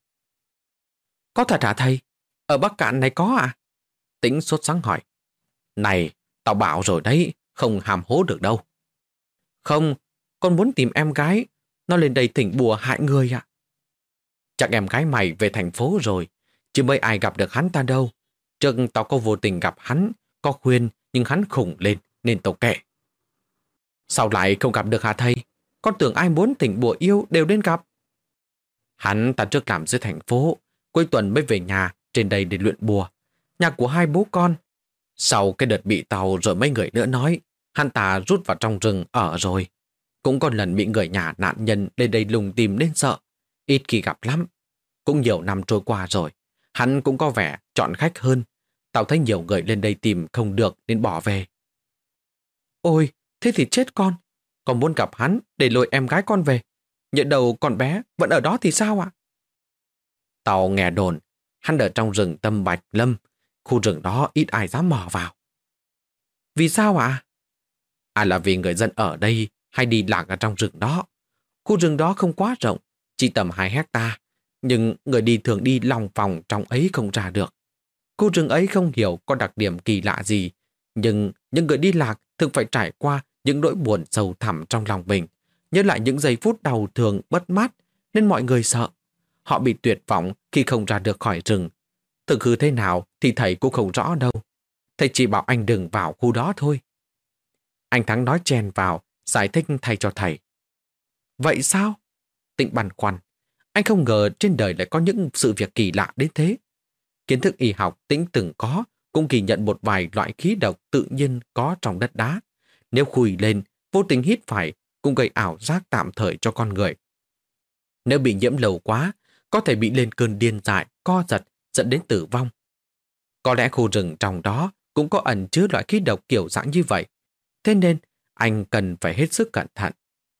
Có thật hả thầy? Ở Bắc Cạn này có à? Tĩnh sốt sắng hỏi. Này, tao bảo rồi đấy, không hàm hố được đâu. Không, con muốn tìm em gái. Nó lên đây thỉnh bùa hại người ạ. Chắc em gái mày về thành phố rồi, chứ mấy ai gặp được hắn ta đâu. Trước tao có vô tình gặp hắn, có khuyên nhưng hắn khủng lên nên tao kệ. Sao lại không gặp được hả thầy? Con tưởng ai muốn thỉnh bùa yêu đều đến gặp. Hắn ta trước làm dưới thành phố, cuối tuần mới về nhà trên đây để luyện bùa. Nhà của hai bố con. Sau cái đợt bị tàu rồi mấy người nữa nói, hắn ta rút vào trong rừng ở rồi. Cũng có lần bị người nhà nạn nhân lên đây lùng tìm nên sợ. Ít khi gặp lắm. Cũng nhiều năm trôi qua rồi. Hắn cũng có vẻ chọn khách hơn. Tao thấy nhiều người lên đây tìm không được nên bỏ về. Ôi, thế thì chết con. Con muốn gặp hắn để lôi em gái con về. Nhỡ đầu con bé vẫn ở đó thì sao ạ? Tao nghe đồn, hắn ở trong rừng Tâm Bạch Lâm. Khu rừng đó ít ai dám mò vào. Vì sao ạ? À là vì người dân ở đây hay đi lạc ở trong rừng đó. Khu rừng đó không quá rộng, chỉ tầm hai hecta, nhưng người đi thường đi lòng vòng trong ấy không ra được. Khu rừng ấy không hiểu có đặc điểm kỳ lạ gì, nhưng những người đi lạc thường phải trải qua những nỗi buồn sâu thẳm trong lòng mình, nhớ lại những giây phút đau thương mất mát nên mọi người sợ. Họ bị tuyệt vọng khi không ra được khỏi rừng. Thực hư thế nào thì thầy cũng không rõ đâu. Thầy chỉ bảo anh đừng vào khu đó thôi. Anh Thắng nói chen vào, giải thích thay cho thầy. Vậy sao? Tĩnh băn khoăn. Anh không ngờ trên đời lại có những sự việc kỳ lạ đến thế. Kiến thức y học Tĩnh từng có cũng ghi nhận một vài loại khí độc tự nhiên có trong đất đá. Nếu khùi lên, vô tình hít phải cũng gây ảo giác tạm thời cho con người. Nếu bị nhiễm lâu quá, có thể bị lên cơn điên dại, co giật, dẫn đến tử vong. Có lẽ khu rừng trong đó cũng có ẩn chứa loại khí độc kiểu dạng như vậy. Thế nên, anh cần phải hết sức cẩn thận.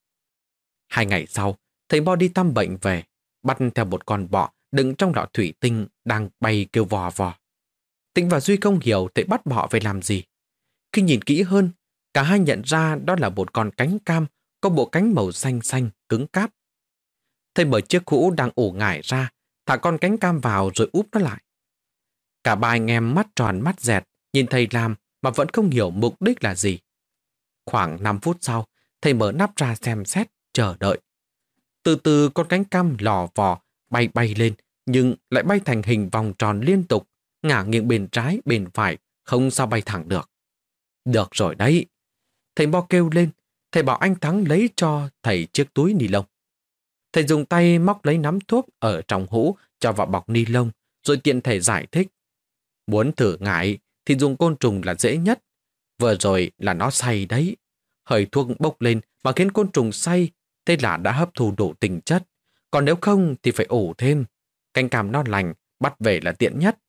Hai ngày sau, thầy Mo đi thăm bệnh về, bắt theo một con bọ đựng trong lọ thủy tinh đang bay kêu vò vò. Tĩnh và Duy không hiểu thầy bắt bọ về làm gì. Khi nhìn kỹ hơn, cả hai nhận ra đó là một con cánh cam có bộ cánh màu xanh xanh, cứng cáp. Thầy mở chiếc hũ đang ủ ngải ra, thả con cánh cam vào rồi úp nó lại. Cả ba anh em mắt tròn mắt dẹt, nhìn thầy làm mà vẫn không hiểu mục đích là gì. Khoảng năm phút sau, thầy mở nắp ra xem xét, chờ đợi. Từ từ con cánh cam lò vò, bay bay lên, nhưng lại bay thành hình vòng tròn liên tục, ngả nghiêng bên trái, bên phải, không sao bay thẳng được. Được rồi đấy. Thầy Mo kêu lên, thầy bảo anh Thắng lấy cho thầy chiếc túi ni lông. Thầy dùng tay móc lấy nắm thuốc ở trong hũ cho vào bọc ni lông, rồi tiện thầy giải thích. Muốn thử ngải thì dùng côn trùng là dễ nhất. Vừa rồi là nó say đấy. Hơi thuốc bốc lên mà khiến côn trùng say, thế là đã hấp thu đủ tinh chất. Còn nếu không thì phải ủ thêm. Canh cam nó lành, bắt về là tiện nhất.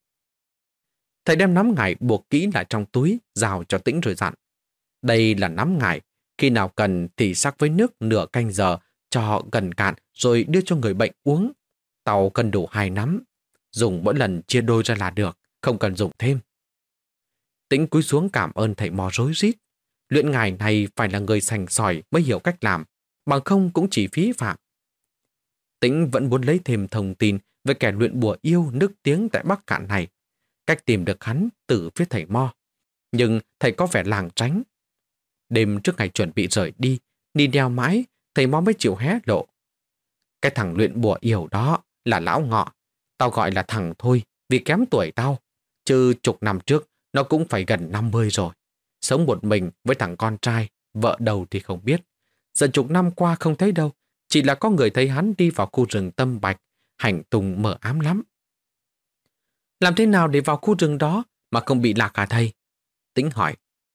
Thầy đem nắm ngải buộc kỹ lại trong túi, rào cho Tĩnh rồi dặn. Đây là nắm ngải, khi nào cần thì sắc với nước nửa canh giờ, cho gần cạn rồi đưa cho người bệnh uống. Tàu cần đủ hai nắm. Dùng mỗi lần chia đôi ra là được, không cần dùng thêm. Tĩnh cúi xuống cảm ơn thầy Mo rối rít. Luyện ngải này phải là người sành sỏi mới hiểu cách làm, bằng không cũng chỉ phí phạm. Tĩnh vẫn muốn lấy thêm thông tin về kẻ luyện bùa yêu nức tiếng tại Bắc Cạn này, cách tìm được hắn từ phía thầy Mo. Nhưng thầy có vẻ lảng tránh. Đêm trước ngày chuẩn bị rời đi, đi đeo mãi, thầy Mo mới chịu hé lộ. Cái thằng luyện bùa yêu đó là lão Ngọ. Tao gọi là thằng thôi, vì kém tuổi tao. Chứ chục năm trước, nó cũng phải gần năm mươi rồi. Sống một mình với thằng con trai, vợ đầu thì không biết. Giờ chục năm qua không thấy đâu, chỉ là có người thấy hắn đi vào khu rừng Tâm Bạch, hành tung mờ ám lắm. Làm thế nào để vào khu rừng đó mà không bị lạc hả thầy? Tĩnh hỏi.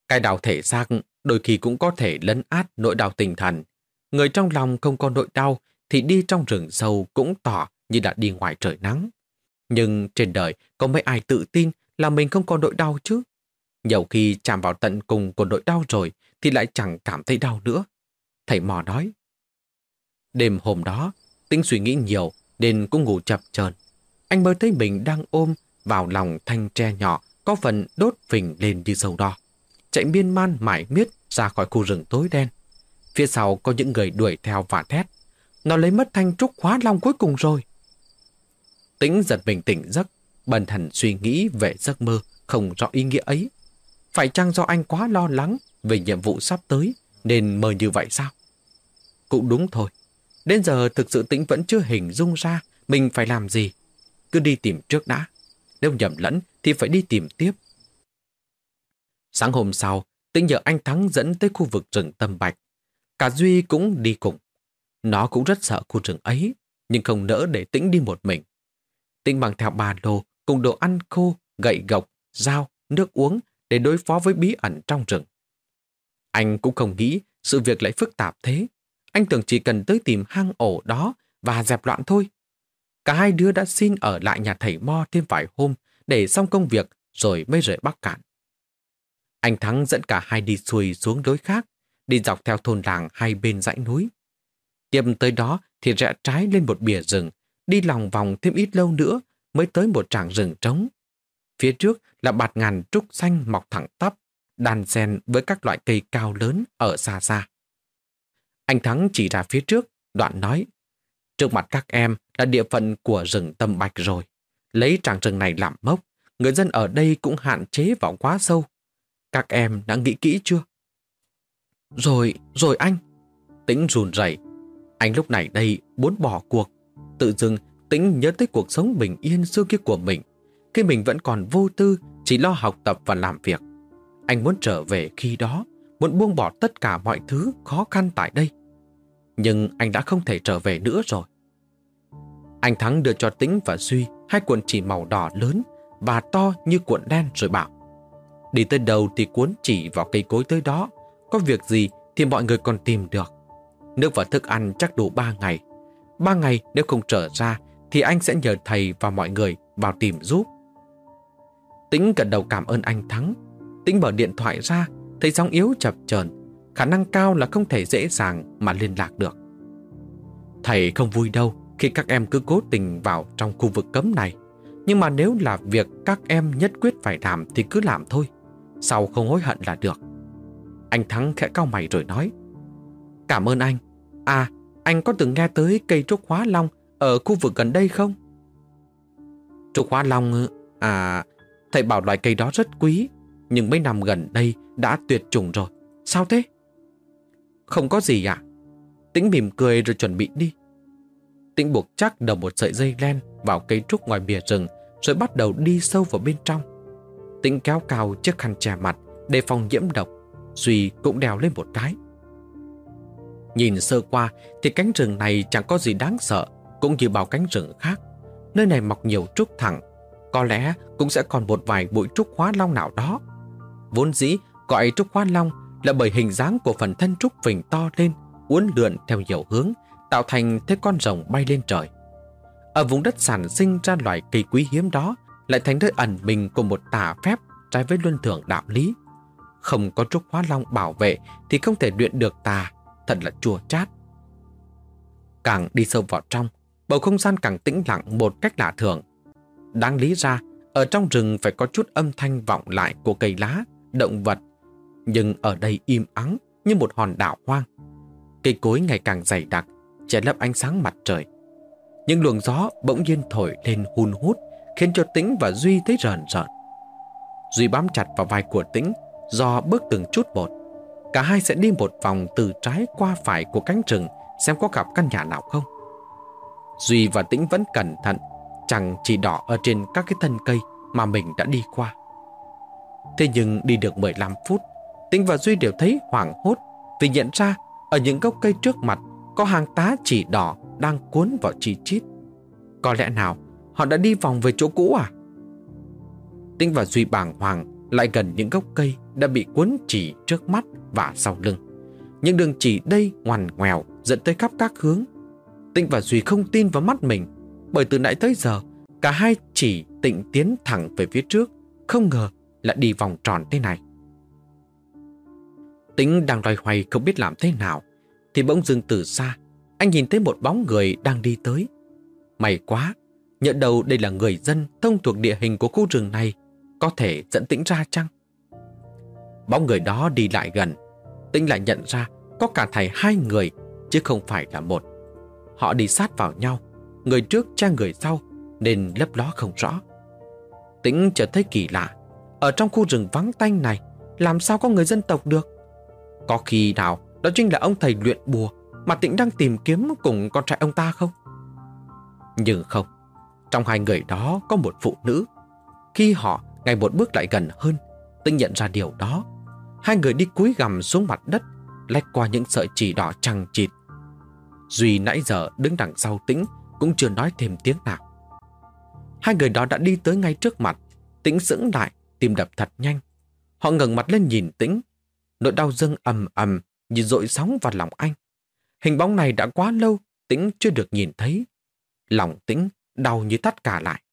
Cái đau thể xác đôi khi cũng có thể lấn át nỗi đau tinh thần. Người trong lòng không có nỗi đau thì đi trong rừng sâu cũng tỏ như đã đi ngoài trời nắng. Nhưng trên đời có mấy ai tự tin là mình không có nỗi đau chứ? Nhiều khi chạm vào tận cùng của nỗi đau rồi thì lại chẳng cảm thấy đau nữa. Thầy mò nói. Đêm hôm đó, Tĩnh suy nghĩ nhiều nên cũng ngủ chập chờn. Anh mơ thấy mình đang ôm vào lòng thanh tre nhỏ có phần đốt phình lên như dầu đỏ, chạy miên man mải miết ra khỏi khu rừng tối đen. Phía sau có những người đuổi theo và thét. Nó lấy mất thanh trúc hóa long cuối cùng rồi. Tĩnh giật mình tỉnh giấc, bần thần suy nghĩ về giấc mơ không rõ ý nghĩa ấy. Phải chăng do anh quá lo lắng về nhiệm vụ sắp tới nên mơ như vậy sao? Cũng đúng thôi. Đến giờ thực sự Tĩnh vẫn chưa hình dung ra mình phải làm gì. Cứ đi tìm trước đã. Nếu nhầm lẫn thì phải đi tìm tiếp. Sáng hôm sau, Tĩnh nhờ anh Thắng dẫn tới khu vực rừng Tâm Bạch. Cả Duy cũng đi cùng. Nó cũng rất sợ khu rừng ấy, nhưng không nỡ để Tĩnh đi một mình. Tĩnh mang theo ba lô cùng đồ ăn khô, gậy gộc, dao, nước uống để đối phó với bí ẩn trong rừng. Anh cũng không nghĩ sự việc lại phức tạp thế. Anh tưởng chỉ cần tới tìm hang ổ đó và dẹp loạn thôi. Cả hai đứa đã xin ở lại nhà thầy Mo thêm vài hôm để xong công việc rồi mới rời Bắc Cạn. Anh Thắng dẫn cả hai đi xuôi xuống lối khác, đi dọc theo thôn làng hai bên dãy núi. Tiếp tới đó thì rẽ trái lên một bìa rừng, đi lòng vòng thêm ít lâu nữa mới tới một tràng rừng trống. Phía trước là bạt ngàn trúc xanh mọc thẳng tắp, đan xen với các loại cây cao lớn ở xa xa. Anh Thắng chỉ ra phía trước, đoạn nói, trước mặt các em là địa phận của rừng Tâm Bạch rồi. Lấy tràng rừng này làm mốc, người dân ở đây cũng hạn chế vào quá sâu. Các em đã nghĩ kỹ chưa? Rồi, rồi anh. Tĩnh run rẩy. Anh lúc này đây muốn bỏ cuộc. Tự dưng Tĩnh nhớ tới cuộc sống bình yên xưa kia của mình, khi mình vẫn còn vô tư, chỉ lo học tập và làm việc. Anh muốn trở về khi đó, muốn buông bỏ tất cả mọi thứ khó khăn tại đây. Nhưng anh đã không thể trở về nữa rồi. Anh Thắng đưa cho Tĩnh và Duy hai cuộn chỉ màu đỏ lớn và to như cuộn đen rồi bảo, đi tới đâu thì cuốn chỉ vào cây cối tới đó, có việc gì thì mọi người còn tìm được. Nước và thức ăn chắc đủ ba ngày. Ba ngày nếu không trở ra thì anh sẽ nhờ thầy và mọi người vào tìm giúp. Tĩnh gật đầu cảm ơn anh Thắng. Tĩnh mở điện thoại ra, thấy sóng yếu chập chờn, khả năng cao là không thể dễ dàng mà liên lạc được. Thầy không vui đâu khi các em cứ cố tình vào trong khu vực cấm này. Nhưng mà nếu là việc các em nhất quyết phải làm thì cứ làm thôi. Sau không hối hận là được. Anh Thắng khẽ cau mày rồi nói, cảm ơn anh. À, anh có từng nghe tới cây trúc hóa long ở khu vực gần đây không? Trúc hóa long, à, thầy bảo loài cây đó rất quý, nhưng mấy năm gần đây đã tuyệt chủng rồi. Sao thế? Không có gì ạ. Tĩnh mỉm cười rồi chuẩn bị đi. Tĩnh buộc chắc đầu một sợi dây len vào cây trúc ngoài bìa rừng, rồi bắt đầu đi sâu vào bên trong. Tĩnh kéo cao chiếc khăn che mặt để phòng nhiễm độc. Duy cũng đèo lên một cái. Nhìn sơ qua thì cánh rừng này chẳng có gì đáng sợ, cũng như bao cánh rừng khác. Nơi này mọc nhiều trúc thẳng, có lẽ cũng sẽ còn một vài bụi trúc hóa long nào đó. Vốn dĩ gọi trúc hóa long là bởi hình dáng của phần thân trúc phình to lên, uốn lượn theo nhiều hướng, tạo thành thế con rồng bay lên trời. Ở vùng đất sản sinh ra loài cây quý hiếm đó lại thành nơi ẩn mình của một tà phép trái với luân thường đạo lý. Không có trúc hóa long bảo vệ thì không thể luyện được tà, thật là chua chát. Càng đi sâu vào trong, bầu không gian càng tĩnh lặng một cách lạ thường. Đáng lý ra, ở trong rừng phải có chút âm thanh vọng lại của cây lá, động vật, nhưng ở đây im ắng như một hòn đảo hoang. Cây cối ngày càng dày đặc, che lấp ánh sáng mặt trời. Những luồng gió bỗng nhiên thổi lên hun hút, khiến cho Tĩnh và Duy thấy rờn rợn. Duy bám chặt vào vai của Tĩnh, do bước từng chút một. Cả hai sẽ đi một vòng từ trái qua phải của cánh rừng, xem có gặp căn nhà nào không. Duy và Tĩnh vẫn cẩn thận, chẳng chỉ đỏ ở trên các cái thân cây mà mình đã đi qua. Thế nhưng đi được mười lăm phút, Tĩnh và Duy đều thấy hoảng hốt vì nhận ra ở những gốc cây trước mặt có hàng tá chỉ đỏ đang cuốn vào chi chít. Có lẽ nào họ đã đi vòng về chỗ cũ à? Tĩnh và Duy bàng hoàng lại gần những gốc cây đã bị cuốn chỉ trước mắt và sau lưng. Những đường chỉ đây ngoằn ngoèo dẫn tới khắp các hướng. Tĩnh và Duy không tin vào mắt mình, bởi từ nãy tới giờ cả hai chỉ Tĩnh tiến thẳng về phía trước, không ngờ lại đi vòng tròn thế này. Tĩnh đang loay hoay không biết làm thế nào, thì bỗng dưng từ xa anh nhìn thấy một bóng người đang đi tới. May quá, nhỡ đâu đây là người dân thông thuộc địa hình của khu rừng này, có thể dẫn Tĩnh ra chăng? Bóng người đó đi lại gần, Tĩnh lại nhận ra có cả thảy hai người chứ không phải là một. Họ đi sát vào nhau, người trước che người sau nên lấp ló không rõ. Tĩnh chợt thấy kỳ lạ, ở trong khu rừng vắng tanh này làm sao có người dân tộc được? Có khi nào đó chính là ông thầy luyện bùa mà Tĩnh đang tìm kiếm cùng con trai ông ta không? Nhưng không, trong hai người đó có một phụ nữ. Khi họ ngày một bước lại gần hơn, Tĩnh nhận ra điều đó. Hai người đi cúi gằm xuống mặt đất, lách qua những sợi chỉ đỏ chằng chịt. Duy nãy giờ đứng đằng sau Tĩnh cũng chưa nói thêm tiếng nào. Hai người đó đã đi tới ngay trước mặt. Tĩnh sững lại, tim đập thật nhanh. Họ ngẩng mặt lên nhìn Tĩnh. Nỗi đau dâng ầm ầm như dội sóng vào lòng anh. Hình bóng này đã quá lâu Tĩnh chưa được nhìn thấy. Lòng Tĩnh đau như thắt cả lại.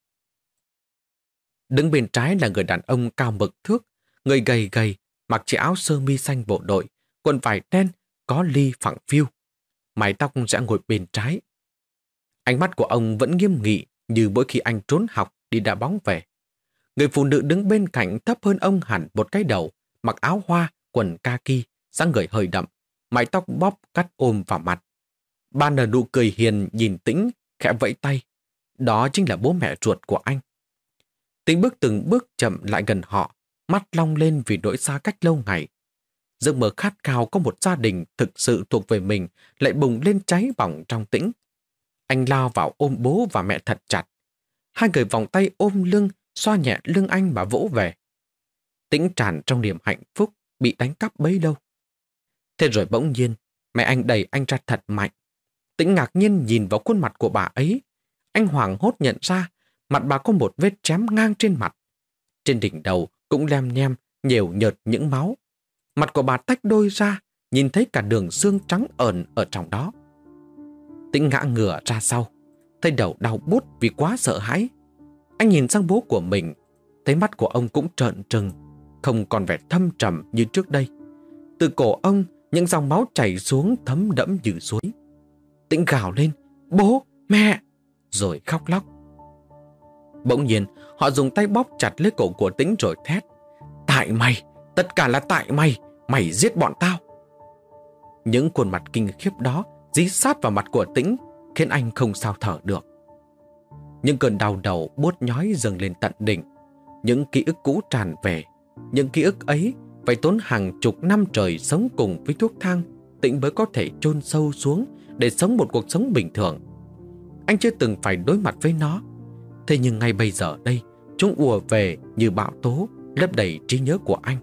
Đứng bên trái là người đàn ông cao mực thước, người gầy gầy, mặc chiếc áo sơ mi xanh bộ đội, quần vải đen có ly phẳng phiu, mái tóc sẽ ngồi bên trái. Ánh mắt của ông vẫn nghiêm nghị như mỗi khi anh trốn học đi đá bóng về. Người phụ nữ đứng bên cạnh thấp hơn ông hẳn một cái đầu, mặc áo hoa, quần kaki, dáng người hơi đậm, mái tóc bóp cắt ôm vào mặt. Bà nở nụ cười hiền nhìn Tĩnh, khẽ vẫy tay. Đó chính là bố mẹ ruột của anh. Tĩnh bước từng bước chậm lại gần họ, mắt long lên vì nỗi xa cách lâu ngày. Giấc mơ khát khao có một gia đình thực sự thuộc về mình lại bùng lên cháy bỏng trong Tĩnh. Anh lao vào ôm bố và mẹ thật chặt. Hai người vòng tay ôm lưng, xoa nhẹ lưng anh mà vỗ về. Tĩnh tràn trong niềm hạnh phúc bị đánh cắp bấy lâu. Thế rồi bỗng nhiên, mẹ anh đẩy anh ra thật mạnh. Tĩnh ngạc nhiên nhìn vào khuôn mặt của bà ấy. Anh hoảng hốt nhận ra mặt bà có một vết chém ngang trên mặt. Trên đỉnh đầu cũng lem nhem, nhều nhợt những máu. Mặt của bà tách đôi ra, nhìn thấy cả đường xương trắng ẩn ở trong đó. Tĩnh ngã ngửa ra sau, thấy đầu đau buốt vì quá sợ hãi. Anh nhìn sang bố của mình, thấy mắt của ông cũng trợn trừng, không còn vẻ thâm trầm như trước đây. Từ cổ ông, những dòng máu chảy xuống thấm đẫm như suối. Tĩnh gào lên, bố, mẹ, rồi khóc lóc. Bỗng nhiên, họ dùng tay bóp chặt lấy cổ của Tĩnh rồi thét. Tại mày, tất cả là tại mày, mày giết bọn tao. Những khuôn mặt kinh khiếp đó dí sát vào mặt của Tĩnh, khiến anh không sao thở được. Những cơn đau đầu buốt nhói dâng lên tận đỉnh. Những ký ức cũ tràn về. Những ký ức ấy phải tốn hàng chục năm trời sống cùng với thuốc thang, Tĩnh mới có thể chôn sâu xuống để sống một cuộc sống bình thường. Anh chưa từng phải đối mặt với nó. Thế nhưng ngay bây giờ đây, chúng ùa về như bão tố, lấp đầy trí nhớ của anh.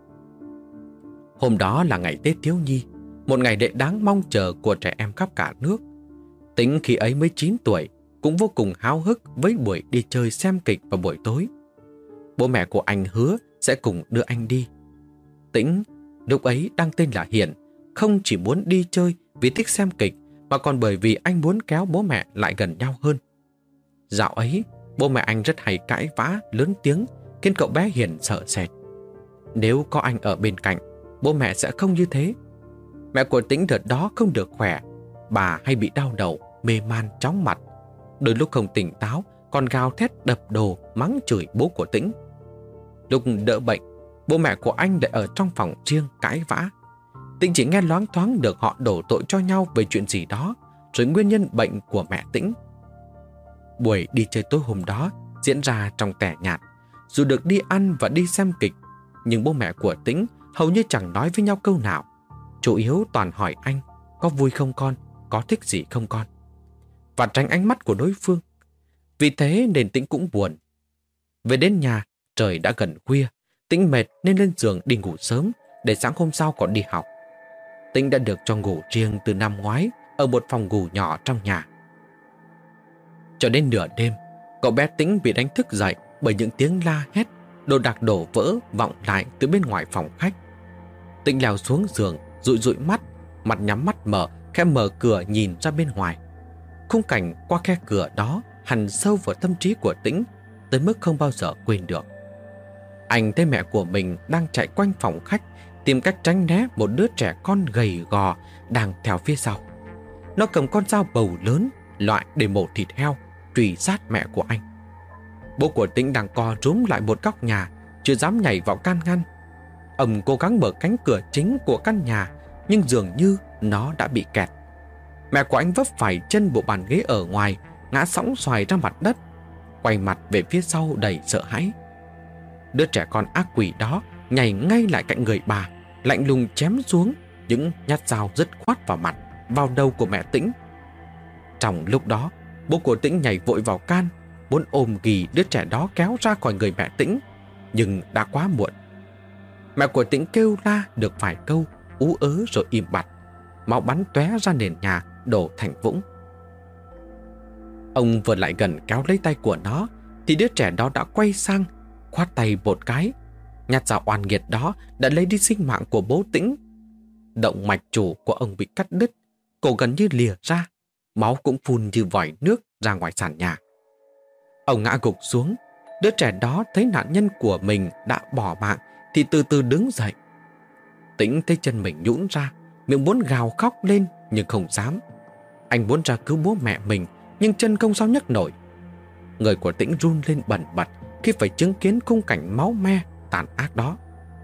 Hôm đó là ngày Tết thiếu nhi, một ngày lễ đáng mong chờ của trẻ em khắp cả nước. Tĩnh khi ấy mới chín tuổi, cũng vô cùng háo hức với buổi đi chơi xem kịch vào buổi tối. Bố mẹ của anh hứa sẽ cùng đưa anh đi. Tĩnh, lúc ấy đang tên là Hiền, không chỉ muốn đi chơi vì thích xem kịch, mà còn bởi vì anh muốn kéo bố mẹ lại gần nhau hơn. Dạo ấy, bố mẹ anh rất hay cãi vã, lớn tiếng, khiến cậu bé Hiền sợ sệt. Nếu có anh ở bên cạnh, bố mẹ sẽ không như thế. Mẹ của Tĩnh đợt đó không được khỏe, bà hay bị đau đầu, mê man, chóng mặt. Đôi lúc không tỉnh táo, còn gào thét đập đồ, mắng chửi bố của Tĩnh. Lúc đỡ bệnh, bố mẹ của anh lại ở trong phòng riêng cãi vã. Tĩnh chỉ nghe loáng thoáng được họ đổ tội cho nhau về chuyện gì đó, rồi nguyên nhân bệnh của mẹ Tĩnh. Buổi đi chơi tối hôm đó diễn ra trong tẻ nhạt. Dù được đi ăn và đi xem kịch, nhưng bố mẹ của Tĩnh hầu như chẳng nói với nhau câu nào. Chủ yếu toàn hỏi anh, có vui không con, có thích gì không con, và tránh ánh mắt của đối phương. Vì thế nên Tĩnh cũng buồn. Về đến nhà, trời đã gần khuya. Tĩnh mệt nên lên giường đi ngủ sớm, để sáng hôm sau còn đi học. Tĩnh đã được cho ngủ riêng từ năm ngoái ở một phòng ngủ nhỏ trong nhà. Cho đến nửa đêm, cậu bé Tĩnh bị đánh thức dậy bởi những tiếng la hét. đồ đạc đổ vỡ vọng lại từ bên ngoài phòng khách. Tĩnh leo xuống giường, dụi dụi mắt, mặt nhắm mắt mở, khẽ mở cửa nhìn ra bên ngoài. Khung cảnh qua khe cửa đó hằn sâu vào tâm trí của Tĩnh tới mức không bao giờ quên được. Anh thấy mẹ của mình đang chạy quanh phòng khách, tìm cách tránh né một đứa trẻ con gầy gò đang theo phía sau. Nó cầm con dao bầu lớn, loại để mổ thịt heo, truy sát mẹ của anh. Bố của Tĩnh đang co rúm lại một góc nhà, chưa dám nhảy vào can ngăn. Ông cố gắng mở cánh cửa chính của căn nhà, nhưng dường như nó đã bị kẹt. Mẹ của anh vấp phải chân bộ bàn ghế ở ngoài, ngã sõng xoài ra mặt đất, quay mặt về phía sau đầy sợ hãi. Đứa trẻ con ác quỷ đó nhảy ngay lại cạnh người bà, lạnh lùng chém xuống những nhát dao dứt khoát vào mặt, vào đầu của mẹ Tĩnh. Trong lúc đó, bố của Tĩnh nhảy vội vào can, muốn ôm ghì đứa trẻ đó kéo ra khỏi người mẹ Tĩnh, nhưng đã quá muộn. Mẹ của Tĩnh kêu la được vài câu, ú ớ rồi im bặt, máu bắn tóe ra nền nhà, đổ thành vũng. Ông vừa lại gần kéo lấy tay của nó, thì đứa trẻ đó đã quay sang, khoát tay một cái. Nhát dao oan nghiệt đó đã lấy đi sinh mạng của bố Tĩnh. Động mạch chủ của ông bị cắt đứt, cổ gần như lìa ra, máu cũng phun như vòi nước ra ngoài sàn nhà. Ông ngã gục xuống. Đứa trẻ đó thấy nạn nhân của mình đã bỏ mạng thì từ từ đứng dậy. Tĩnh thấy chân mình nhũn ra, miệng muốn gào khóc lên nhưng không dám. Anh muốn ra cứu bố mẹ mình, nhưng chân không sao nhấc nổi. Người của Tĩnh run lên bần bật khi phải chứng kiến khung cảnh máu me tàn ác đó.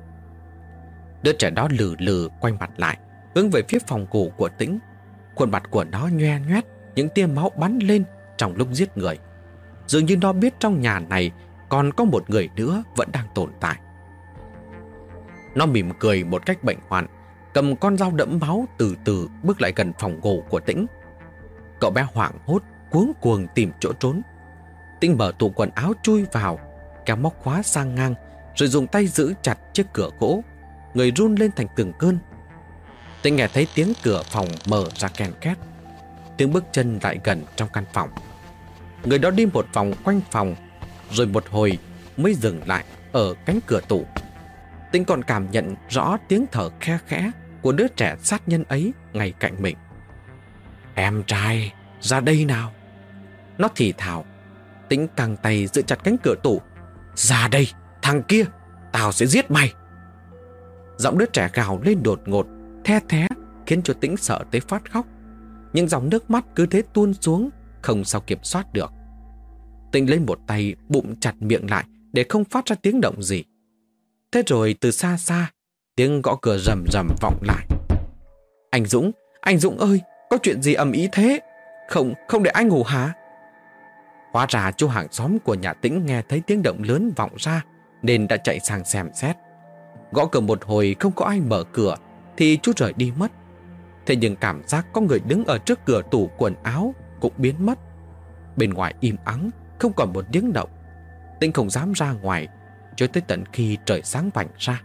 Đứa trẻ đó lừ lừ quay mặt lại, hướng về phía phòng ngủ của Tĩnh. Khuôn mặt của nó nhoe nhoét, những tia máu bắn lên trong lúc giết người. Dường như nó biết trong nhà này còn có một người nữa vẫn đang tồn tại. Nó mỉm cười một cách bệnh hoạn, cầm con dao đẫm máu từ từ bước lại gần phòng ngủ của Tĩnh. Cậu bé hoảng hốt, cuống cuồng tìm chỗ trốn. Tĩnh mở tủ quần áo chui vào, kéo móc khóa sang ngang, rồi dùng tay giữ chặt chiếc cửa gỗ, người run lên thành từng cơn. Tĩnh nghe thấy tiếng cửa phòng mở ra ken két, tiếng bước chân lại gần trong căn phòng. Người đó đi một vòng quanh phòng, rồi một hồi mới dừng lại ở cánh cửa tủ. Tĩnh còn cảm nhận rõ tiếng thở khe khẽ của đứa trẻ sát nhân ấy ngay cạnh mình. "Em trai, ra đây nào!" Nó thì thào. Tĩnh căng tay giữ chặt cánh cửa tủ. "Ra đây, thằng kia, tao sẽ giết mày!" Giọng đứa trẻ gào lên đột ngột, the thé, khiến cho Tĩnh sợ tới phát khóc. Nhưng dòng nước mắt cứ thế tuôn xuống, không sao kiểm soát được. Tĩnh lấy một tay bụm chặt miệng lại để không phát ra tiếng động gì. Thế rồi từ xa xa, tiếng gõ cửa rầm rầm vọng lại. "Anh Dũng, anh Dũng ơi, có chuyện gì ầm ĩ thế? Không, không để anh ngủ hả?" Hóa ra chú hàng xóm của nhà Tĩnh nghe thấy tiếng động lớn vọng ra nên đã chạy sang xem xét. Gõ cửa một hồi không có ai mở cửa thì chú rời đi mất. Thế nhưng cảm giác có người đứng ở trước cửa tủ quần áo cũng biến mất. Bên ngoài im ắng, không còn một tiếng động. Tĩnh không dám ra ngoài cho tới tận khi trời sáng vành ra.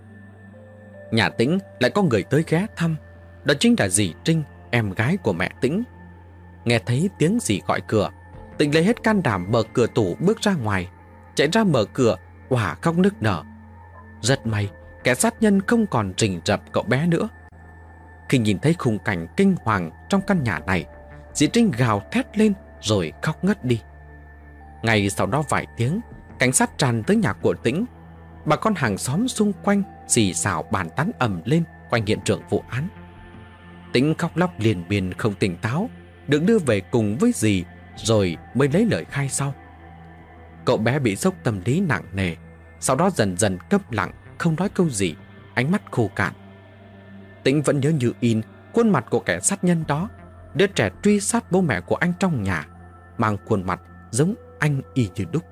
Nhà Tĩnh lại có người tới ghé thăm. Đó chính là dì Trinh, em gái của mẹ Tĩnh. Nghe thấy tiếng dì gọi cửa, Tĩnh lấy hết can đảm mở cửa tủ bước ra ngoài. Chạy ra mở cửa, òa khóc nức nở. Rất may, kẻ sát nhân không còn rình rập cậu bé nữa. Khi nhìn thấy khung cảnh kinh hoàng trong căn nhà này, dì Trinh gào thét lên rồi khóc ngất đi. Ngay sau đó vài tiếng, cảnh sát tràn tới nhà của Tĩnh. Bà con hàng xóm xung quanh xì xào bàn tán ầm lên quanh hiện trường vụ án. Tĩnh khóc lóc liền miên không tỉnh táo, được đưa về cùng với dì rồi mới lấy lời khai sau. Cậu bé bị sốc tâm lý nặng nề, sau đó dần dần câm lặng, không nói câu gì, ánh mắt khô cạn. Tĩnh vẫn nhớ như in khuôn mặt của kẻ sát nhân đó, đứa trẻ truy sát bố mẹ của anh trong nhà, mang khuôn mặt giống anh y như đúc.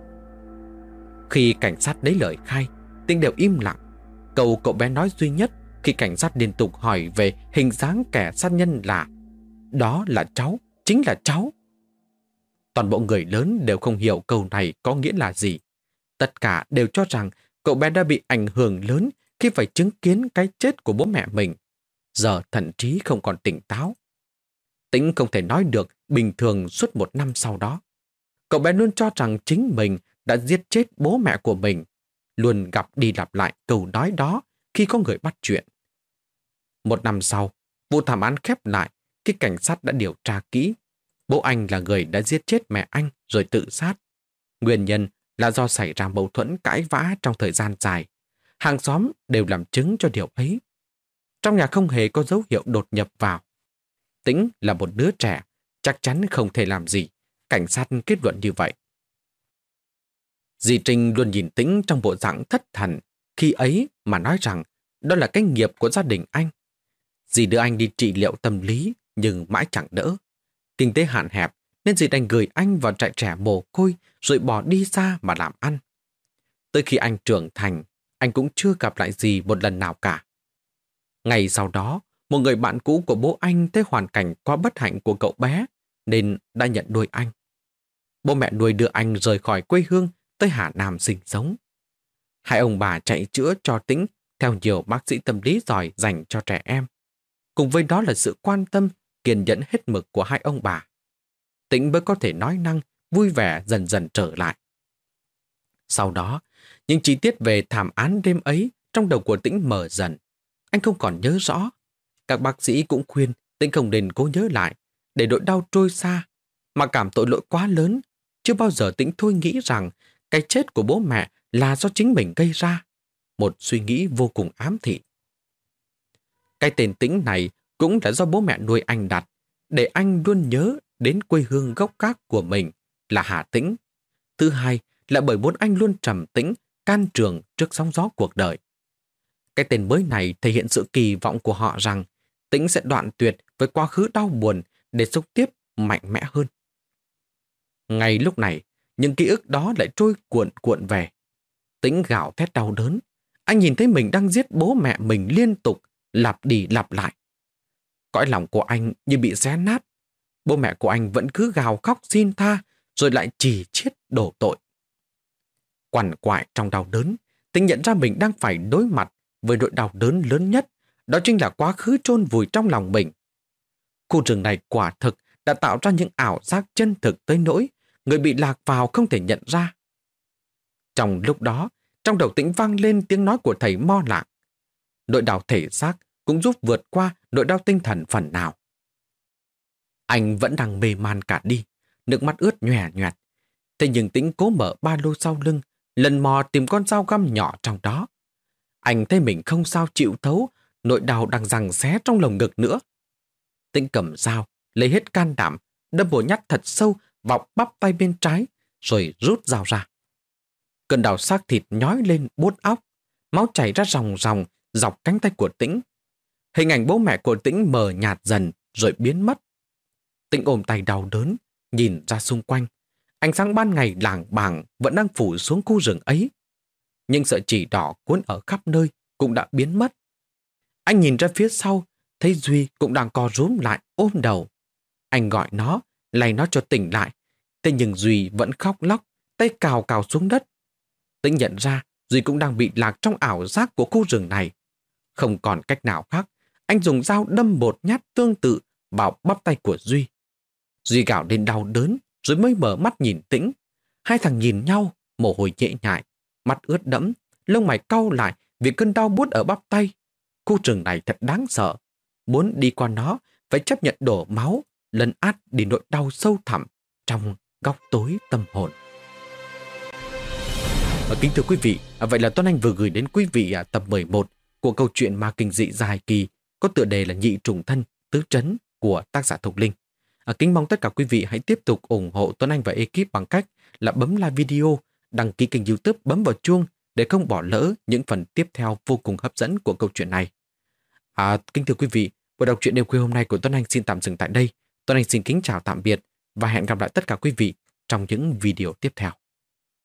Khi cảnh sát lấy lời khai, Tĩnh đều im lặng. Câu cậu bé nói duy nhất khi cảnh sát liên tục hỏi về hình dáng kẻ sát nhân là "Đó là cháu, chính là cháu." Toàn bộ người lớn đều không hiểu câu này có nghĩa là gì. Tất cả đều cho rằng cậu bé đã bị ảnh hưởng lớn khi phải chứng kiến cái chết của bố mẹ mình. Giờ thậm chí không còn tỉnh táo. Tĩnh không thể nói được bình thường suốt một năm sau đó. Cậu bé luôn cho rằng chính mình đã giết chết bố mẹ của mình, luôn gặp đi lặp lại câu nói đó khi có người bắt chuyện. Một năm sau, vụ thảm án khép lại khi cảnh sát đã điều tra kỹ. Bố anh là người đã giết chết mẹ anh rồi tự sát. Nguyên nhân là do xảy ra mâu thuẫn cãi vã trong thời gian dài. Hàng xóm đều làm chứng cho điều ấy. Trong nhà không hề có dấu hiệu đột nhập vào. Tĩnh là một đứa trẻ, chắc chắn không thể làm gì. Cảnh sát kết luận như vậy. Dì Trinh luôn nhìn Tĩnh trong bộ dạng thất thần khi ấy mà nói rằng đó là cái nghiệp của gia đình anh. Dì đưa anh đi trị liệu tâm lý nhưng mãi chẳng đỡ. Kinh tế hạn hẹp nên dì đành gửi anh vào trại trẻ mồ côi rồi bỏ đi xa mà làm ăn. Tới khi anh trưởng thành, anh cũng chưa gặp lại dì một lần nào cả. Ngày sau đó, một người bạn cũ của bố anh thấy hoàn cảnh quá bất hạnh của cậu bé nên đã nhận nuôi anh. Bố mẹ nuôi đưa anh rời khỏi quê hương tới Hà Nam sinh sống. Hai ông bà chạy chữa cho Tĩnh theo nhiều bác sĩ tâm lý giỏi dành cho trẻ em. Cùng với đó là sự quan tâm, kiên nhẫn hết mực của hai ông bà. Tĩnh mới có thể nói năng, vui vẻ dần dần trở lại. Sau đó, những chi tiết về thảm án đêm ấy trong đầu của Tĩnh mờ dần. Anh không còn nhớ rõ. Các bác sĩ cũng khuyên Tĩnh không nên cố nhớ lại để nỗi đau trôi xa, mà cảm tội lỗi quá lớn. Chưa bao giờ Tĩnh thôi nghĩ rằng cái chết của bố mẹ là do chính mình gây ra. Một suy nghĩ vô cùng ám thị. Cái tên Tĩnh này cũng là do bố mẹ nuôi anh đặt, để anh luôn nhớ đến quê hương gốc gác của mình là Hà Tĩnh. Thứ hai là bởi muốn anh luôn trầm tĩnh, can trường trước sóng gió cuộc đời. Cái tên mới này thể hiện sự kỳ vọng của họ rằng Tĩnh sẽ đoạn tuyệt với quá khứ đau buồn để sống tiếp mạnh mẽ hơn. Ngay lúc này, những ký ức đó lại trôi cuộn cuộn về. Tĩnh gào thét đau đớn. Anh nhìn thấy mình đang giết bố mẹ mình liên tục, lặp đi lặp lại. Cõi lòng của anh như bị xé nát. Bố mẹ của anh vẫn cứ gào khóc xin tha, rồi lại chì chiết đổ tội. Quằn quại trong đau đớn, Tĩnh nhận ra mình đang phải đối mặt với nỗi đau đớn lớn nhất, đó chính là quá khứ chôn vùi trong lòng mình. Khu rừng này quả thực đã tạo ra những ảo giác chân thực tới nỗi người bị lạc vào không thể nhận ra. Trong lúc đó, trong đầu Tĩnh vang lên tiếng nói của thầy Mo Lạc. Nỗi đau thể xác cũng giúp vượt qua nỗi đau tinh thần phần nào. Anh vẫn đang mê man cả đi, nước mắt ướt nhòe nhòe. Thế nhưng Tĩnh cố mở ba lô sau lưng, lần mò tìm con dao găm nhỏ trong đó. Anh thấy mình không sao chịu thấu nỗi đau đang giằng xé trong lồng ngực nữa. Tĩnh cầm dao, lấy hết can đảm, đâm một nhát thật sâu vào bắp tay bên trái, rồi rút dao ra. Cơn đau xác thịt nhói lên buốt óc, máu chảy ra ròng ròng dọc cánh tay của Tĩnh. Hình ảnh bố mẹ của Tĩnh mờ nhạt dần rồi biến mất. Tĩnh ôm tay đau đớn, nhìn ra xung quanh. Ánh sáng ban ngày lảng bảng vẫn đang phủ xuống khu rừng ấy. Nhưng sợi chỉ đỏ cuốn ở khắp nơi cũng đã biến mất. Anh nhìn ra phía sau, thấy Duy cũng đang co rúm lại ôm đầu. Anh gọi nó, lay nó cho tỉnh lại. Thế nhưng Duy vẫn khóc lóc, tay cào cào xuống đất. Tĩnh nhận ra Duy cũng đang bị lạc trong ảo giác của khu rừng này. Không còn cách nào khác, anh dùng dao đâm một nhát tương tự vào bắp tay của Duy. Duy gào lên đau đớn, rồi mới mở mắt nhìn Tĩnh. Hai thằng nhìn nhau, mồ hôi nhễ nhại, mắt ướt đẫm, lông mày cau lại vì cơn đau buốt ở bắp tay. Khu rừng này thật đáng sợ. Muốn đi qua nó, phải chấp nhận đổ máu, lấn át đi nỗi đau sâu thẳm trong góc tối tâm hồn. Và kính thưa quý vị, vậy là Tuấn Anh vừa gửi đến quý vị tập mười một của câu chuyện ma kinh dị dài kỳ có tựa đề là Nhị Trùng Thân Tứ Trấn của tác giả Thục Linh. À, kính mong tất cả quý vị hãy tiếp tục ủng hộ Tuấn Anh và ekip bằng cách là bấm like video, đăng ký kênh YouTube, bấm vào chuông để không bỏ lỡ những phần tiếp theo vô cùng hấp dẫn của câu chuyện này. À, kính thưa quý vị, buổi đọc truyện đêm khuya hôm nay của Tuấn Anh xin tạm dừng tại đây. Tuấn Anh xin kính chào tạm biệt và hẹn gặp lại tất cả quý vị trong những video tiếp theo.